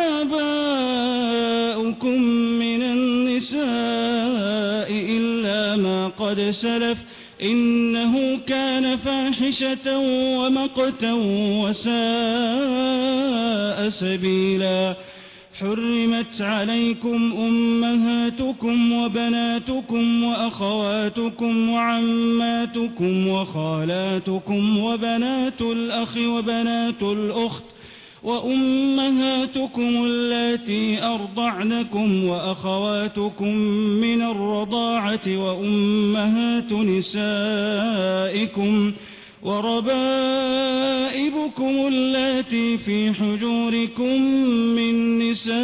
D: آباؤكم من النساء إلا ما قد سلف إنه كان فاحشة ومقتا وساء سبيلا. حرمت عليكم أمهاتكم وبناتكم وأخواتكم وعماتكم وخالاتكم وبنات الأخ وبنات الأخت وأمهاتكم اللاتي أرضعنكم وأخواتكم من الرضاعة وأمهات نسائكم وربائبكم اللاتي في حجوركم من نسائكم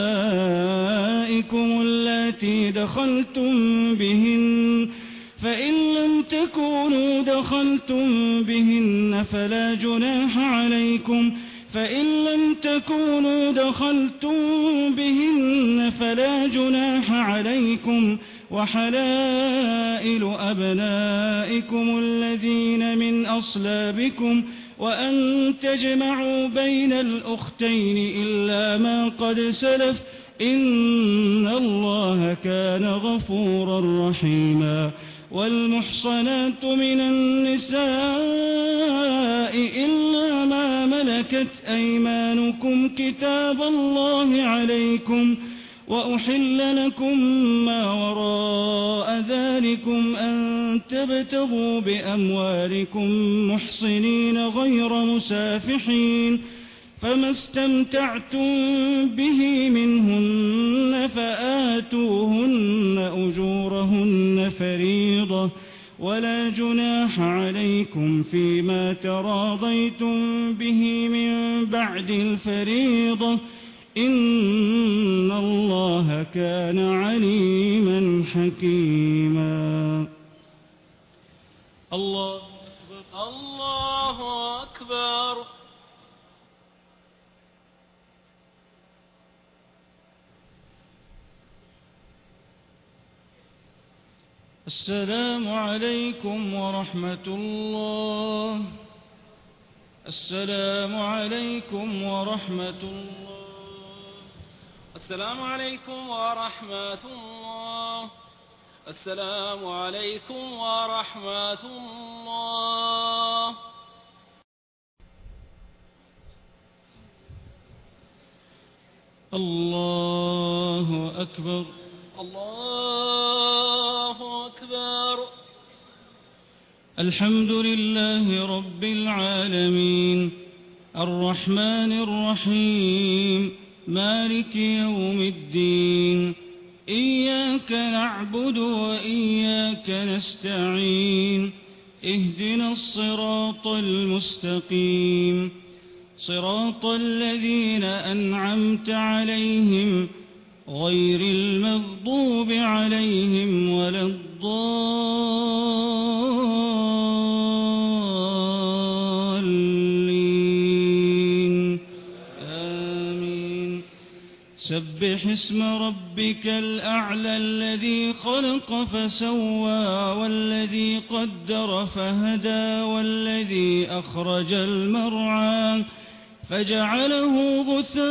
D: اللاتي دخلتم بهن فإن لم تكونوا دخلتم بهن فلا جناح عليكم فإن لم تكونوا دخلتم بهن فلا جناح عليكم وحلائل أبنائكم الذين من أصلابكم وأن تجمعوا بين الأختين إلا ما قد سلف إن الله كان غفورا رحيما. والمحصنات من النساء إلا ما ملكت أيمانكم كتاب الله عليكم وأحل لكم ما وراء ذلكم أن تبتغوا بأموالكم محصنين غير مسافحين فما استمتعتم به منهن فآتوهن أجورهن فريضة ولا جناح عليكم فيما تراضيتم به من بعد الفريضة إن الله كان عليما حكيما.
B: الله أكبر الله أكبر.
D: السلام عليكم ورحمة الله. السلام عليكم ورحمة الله.
B: السلام عليكم ورحمة الله. السلام عليكم ورحمة الله.
D: الله أكبر.
B: الله أكبر.
D: الحمد لله رب العالمين الرحمن الرحيم مالك يوم الدين إياك نعبد وإياك نستعين اهدنا الصراط المستقيم صراط الذين أنعمت عليهم غير المغضوب عليهم ولا الضالين آمين. سبح اسم ربك الأعلى الذي خلق فسوى والذي قدر فهدى والذي أخرج المرعى فجعله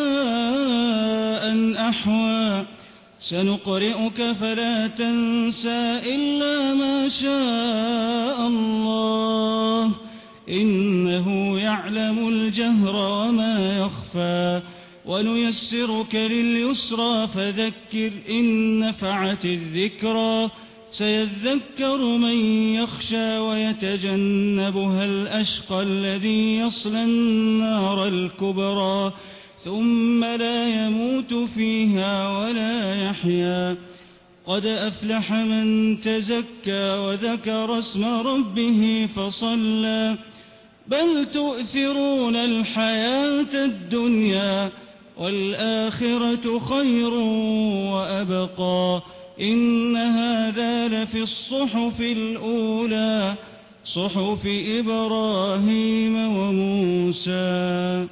D: غثاء أحوى سنقرئك فلا تنسى إلا ما شاء الله إنه يعلم الجهر وما يخفى ونيسرك لليسرى فذكر إن نفعت الذكرى سيذكر من يخشى ويتجنبها الأشقى الذي يصلى النار الكبرى ثم لا يموت فيها ولا يحيا قد أفلح من تزكى وذكر اسم ربه فصلى بل تؤثرون الحياة الدنيا والآخرة خير وأبقى إن هذا لفي الصحف الأولى صحف إبراهيم وموسى.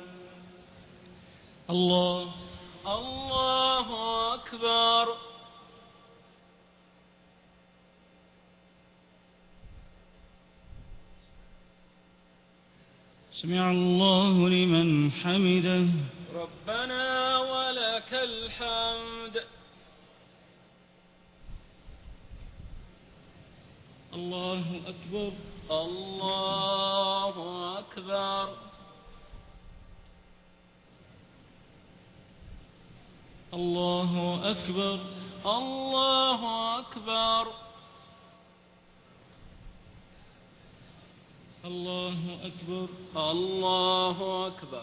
D: الله
B: الله أكبر.
D: سمع الله لمن حمده.
B: ربنا ولك الحمد.
D: الله أكبر.
B: الله أكبر.
D: الله أكبر.
B: الله أكبر.
D: الله أكبر.
B: الله أكبر.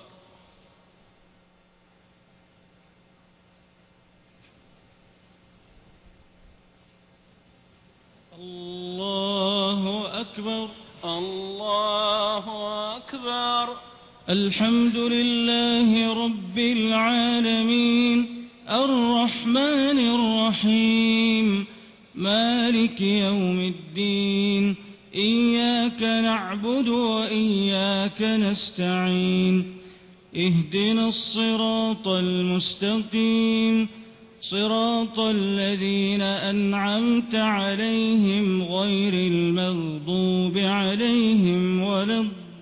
D: الله أكبر.
B: الله أكبر.
D: الحمد لله رب العالمين الرحمن الرحيم مالك يوم الدين إياك نعبد وإياك نستعين اهدنا الصراط المستقيم صراط الذين أنعمت عليهم غير المغضوب عليهم ولا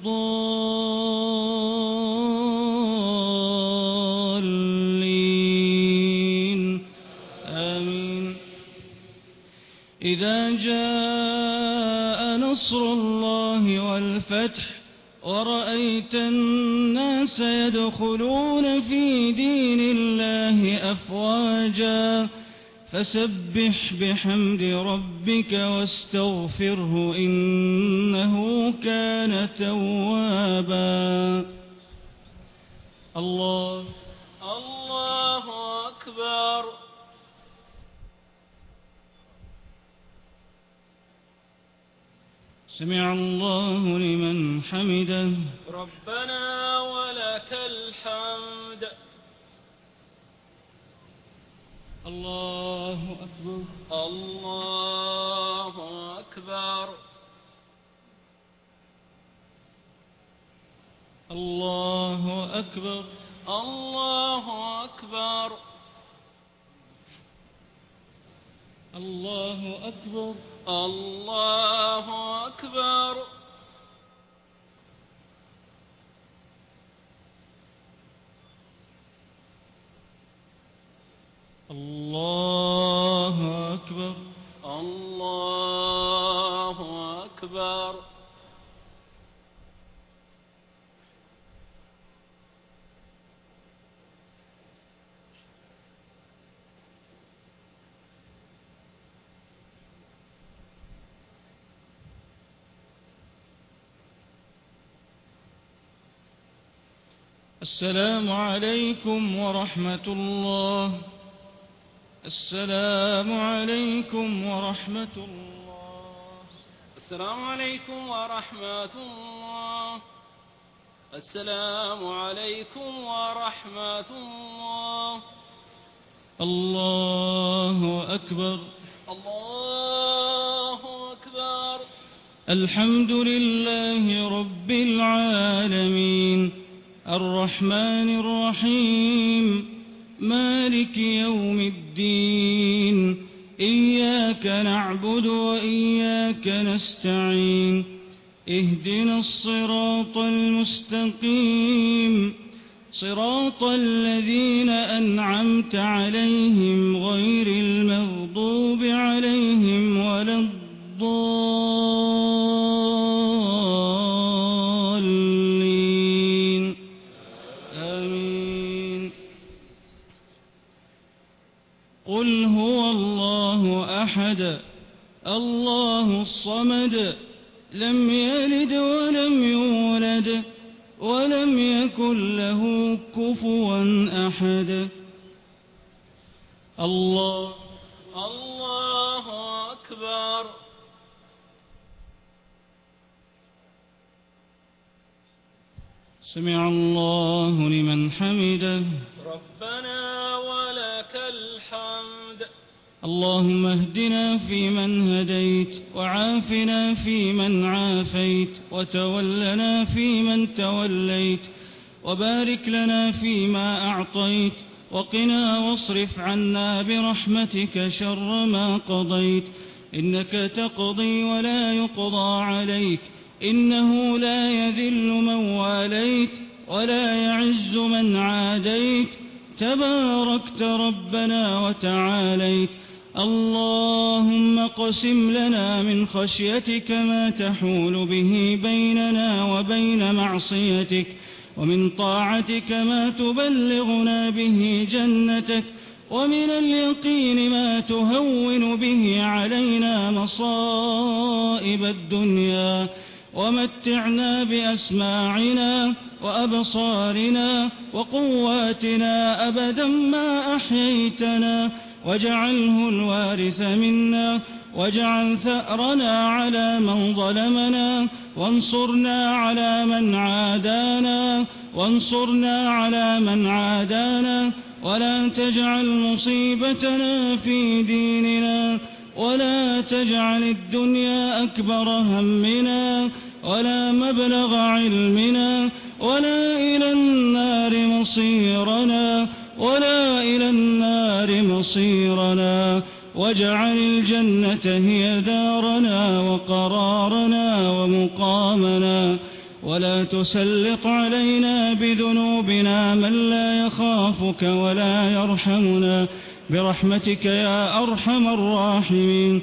D: الضالين آمين. إذا جاء نصر الله والفتح ورأيت الناس يدخلون في دين الله أفواجا فسبح بحمد ربك واستغفره إنه كان توابا. الله
B: الله أكبر.
D: سمع الله لمن حمده.
B: ربنا ولك الحمد.
D: الله أكبر.
B: الله أكبر.
D: الله أكبر.
B: الله أكبر.
D: الله أكبر.
B: الله أكبر.
D: الله أكبر.
B: الله أكبر.
D: السلام عليكم ورحمة الله. السلام عليكم ورحمة الله.
B: السلام عليكم ورحمة الله. السلام عليكم ورحمة الله.
D: الله أكبر.
B: الله أكبر.
D: الحمد لله رب العالمين الرحمن الرحيم مالك يوم الدين إياك نعبد وإياك نستعين اهدنا الصراط المستقيم صراط الذين أنعمت عليهم غير المغضوب عليهم ولا الضالين آمين. قل هو الله أحد الله الصمد لم يلد ولم يولد ولم يكن له كفوا أحد. الله
B: الله أكبر.
D: سمع الله لمن حمده.
B: ربنا ولك الحمد.
D: اللهم اهدنا فيمن هديت وعافنا فيمن عافيت وتولنا فيمن توليت وبارك لنا فيما أعطيت وقنا واصرف عنا برحمتك شر ما قضيت إنك تقضي ولا يقضى عليك إنه لا يذل من واليت ولا يعز من عاديت تباركت ربنا وتعاليت. اللهم قسم لنا من خشيتك ما تحول به بيننا وبين معصيتك ومن طاعتك ما تبلغنا به جنتك ومن اليقين ما تهون به علينا مصائب الدنيا ومتعنا بأسماعنا وأبصارنا وقواتنا أبدا ما أحييتنا واجعله الوارث منا واجعل ثأرنا على من ظلمنا وانصرنا على من عادانا وانصرنا على من عادانا ولا تجعل مصيبتنا في ديننا ولا تجعل الدنيا أكبر همنا ولا مبلغ علمنا ولا إلى النار مصيرنا ولا إلى النار مصيرنا واجعل الجنة هي دارنا وقرارنا ومقامنا ولا تسلط علينا بذنوبنا من لا يخافك ولا يرحمنا برحمتك يا أرحم الراحمين.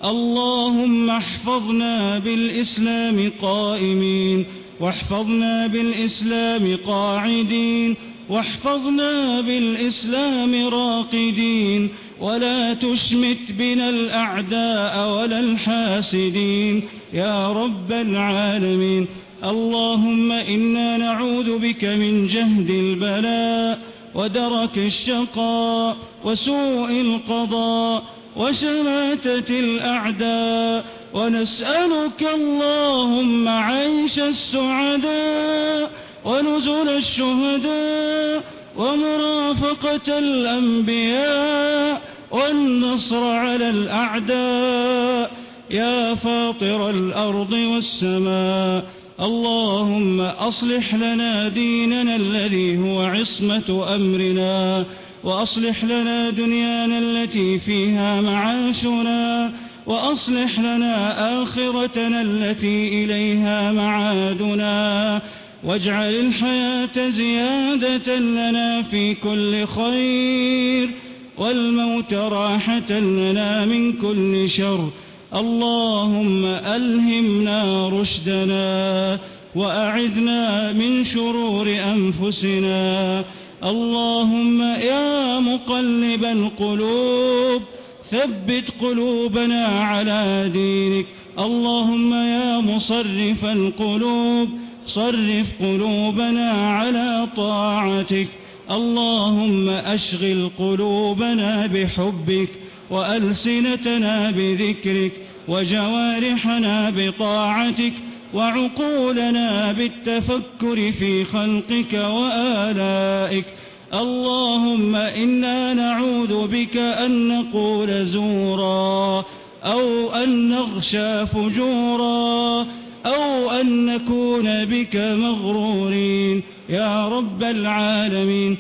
D: اللهم احفظنا بالإسلام قائمين واحفظنا بالإسلام قاعدين واحفظنا بالإسلام راقدين ولا تشمت بنا الأعداء ولا الحاسدين يا رب العالمين. اللهم إنا نعوذ بك من جهد البلاء ودرك الشقاء وسوء القضاء وشماتة الأعداء ونسألك اللهم عيش السعداء ونزل الشهداء ومرافقة الأنبياء والنصر على الأعداء يا فاطر الأرض والسماء. اللهم أصلح لنا ديننا الذي هو عصمة أمرنا وأصلح لنا دنيانا التي فيها معاشنا وأصلح لنا آخرتنا التي إليها معادنا واجعل الحياة زيادة لنا في كل خير والموت راحة لنا من كل شر. اللهم ألهمنا رشدنا وأعذنا من شرور أنفسنا. اللهم يا مقلب القلوب ثبت قلوبنا على دينك. اللهم يا مصرف القلوب صرف قلوبنا على طاعتك. اللهم أشغل قلوبنا بحبك وألسنتنا بذكرك وجوارحنا بطاعتك وعقولنا بالتفكر في خلقك وآلائك. اللهم إنا نعوذ بك أن نقول زورا أو أن نغشى فجورا أو أن نكون بك مغرورين يا رب العالمين.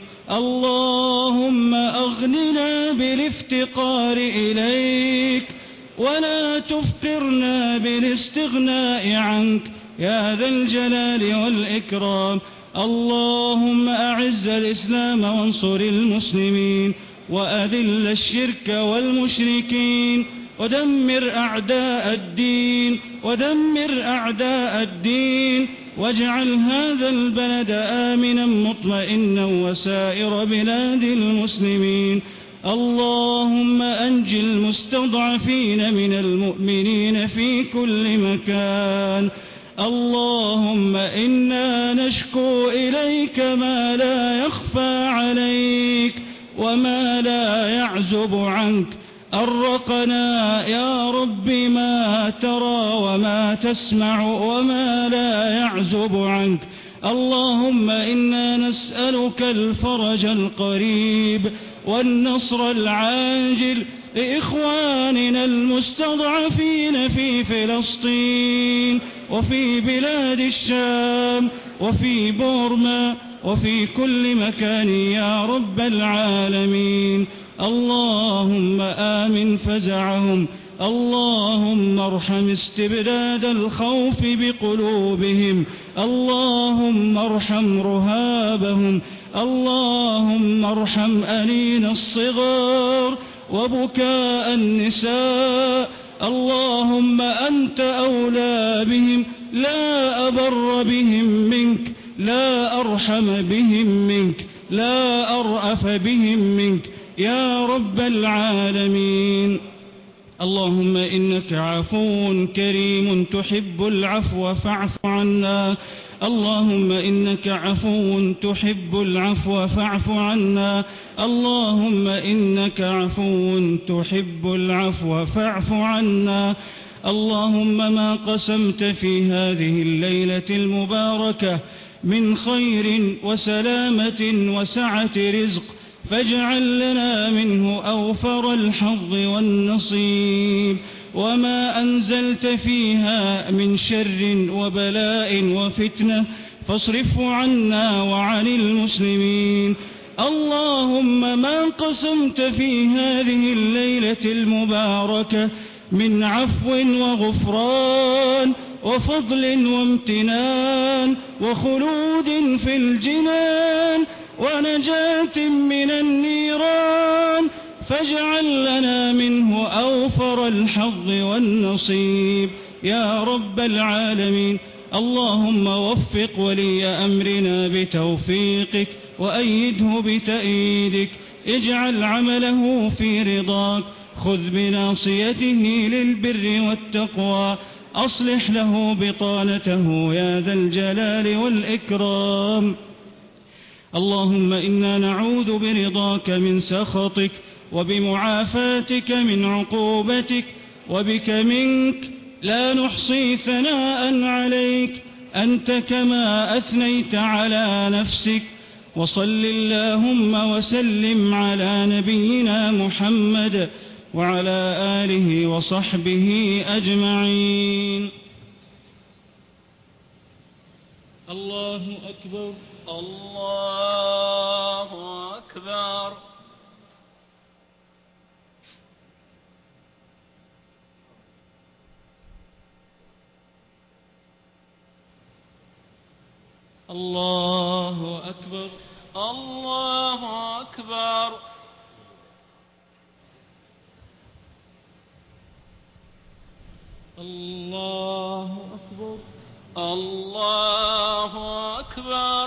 D: اللهم أغننا بالافتقار إليك ولا تفقرنا بالاستغناء عنك يا ذا الجلال والإكرام. اللهم أعز الإسلام وانصر المسلمين وأذل الشرك والمشركين ودمر أعداء الدين ودمر أعداء الدين واجعل هذا البلد آمنا مطمئنا وسائر بلاد المسلمين. اللهم أنج المستضعفين من المؤمنين في كل مكان. اللهم إنا نشكو إليك ما لا يخفى عليك وما لا يعزب عنك. أرقنا يا رب ما ترى وما تسمع وما لا يعزب عنك. اللهم إنا نسألك الفرج القريب والنصر العاجل لإخواننا المستضعفين في فلسطين وفي بلاد الشام وفي بورما وفي كل مكان يا رب العالمين. اللهم آمن فزعهم. اللهم ارحم استبداد الخوف بقلوبهم. اللهم ارحم رهابهم. اللهم ارحم أنين الصغار وبكاء النساء. اللهم أنت أولى بهم لا أبر بهم منك لا أرحم بهم منك لا أرأف بهم منك يا رب العالمين. اللهم إنك عفو كريم تحب العفو فاعف عنا. اللهم إنك عفو تحب العفو فاعف عنا. اللهم إنك عفو تحب العفو فاعف عنا. اللهم ما قسمت في هذه الليلة المباركة من خير وسلامة وسعة رزق فاجعل لنا منه أوفر الحظ والنصيب. وما أنزلت فيها من شر وبلاء وفتنة فاصرفه عنا وعن المسلمين. اللهم ما قسمت في هذه الليلة المباركة من عفو وغفران وفضل وامتنان وخلود في الجنان ونجاة من النيران فاجعل لنا منه أوفر الحظ والنصيب يا رب العالمين. اللهم وفق ولي أمرنا بتوفيقك وأيده بتأييدك. اجعل عمله في رضاك. خذ بناصيته للبر والتقوى. أصلح له بطانته يا ذا الجلال والإكرام. اللهم إنا نعوذ برضاك من سخطك وبمعافاتك من عقوبتك وبك منك لا نحصي ثناء عليك أنت كما أثنيت على نفسك. وصل اللهم وسلم على نبينا محمد وعلى آله وصحبه أجمعين. الله أكبر
B: الله أكبر.
D: الله أكبر
B: الله أكبر.
D: الله أكبر
B: الله أكبر.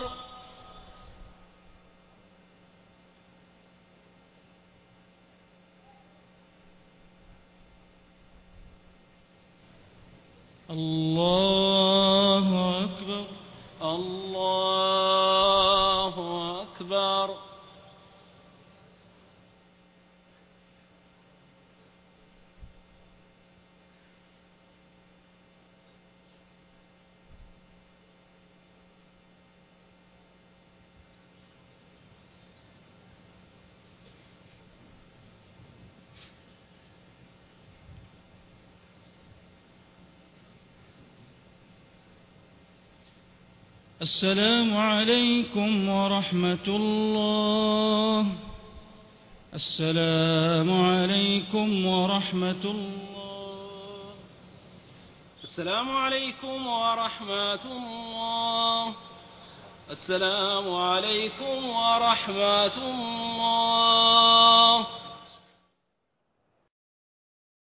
D: الله أكبر
B: الله أكبر.
D: السلام عليكم ورحمة الله. السلام عليكم ورحمة الله.
B: السلام عليكم ورحمة الله. السلام عليكم ورحمة الله.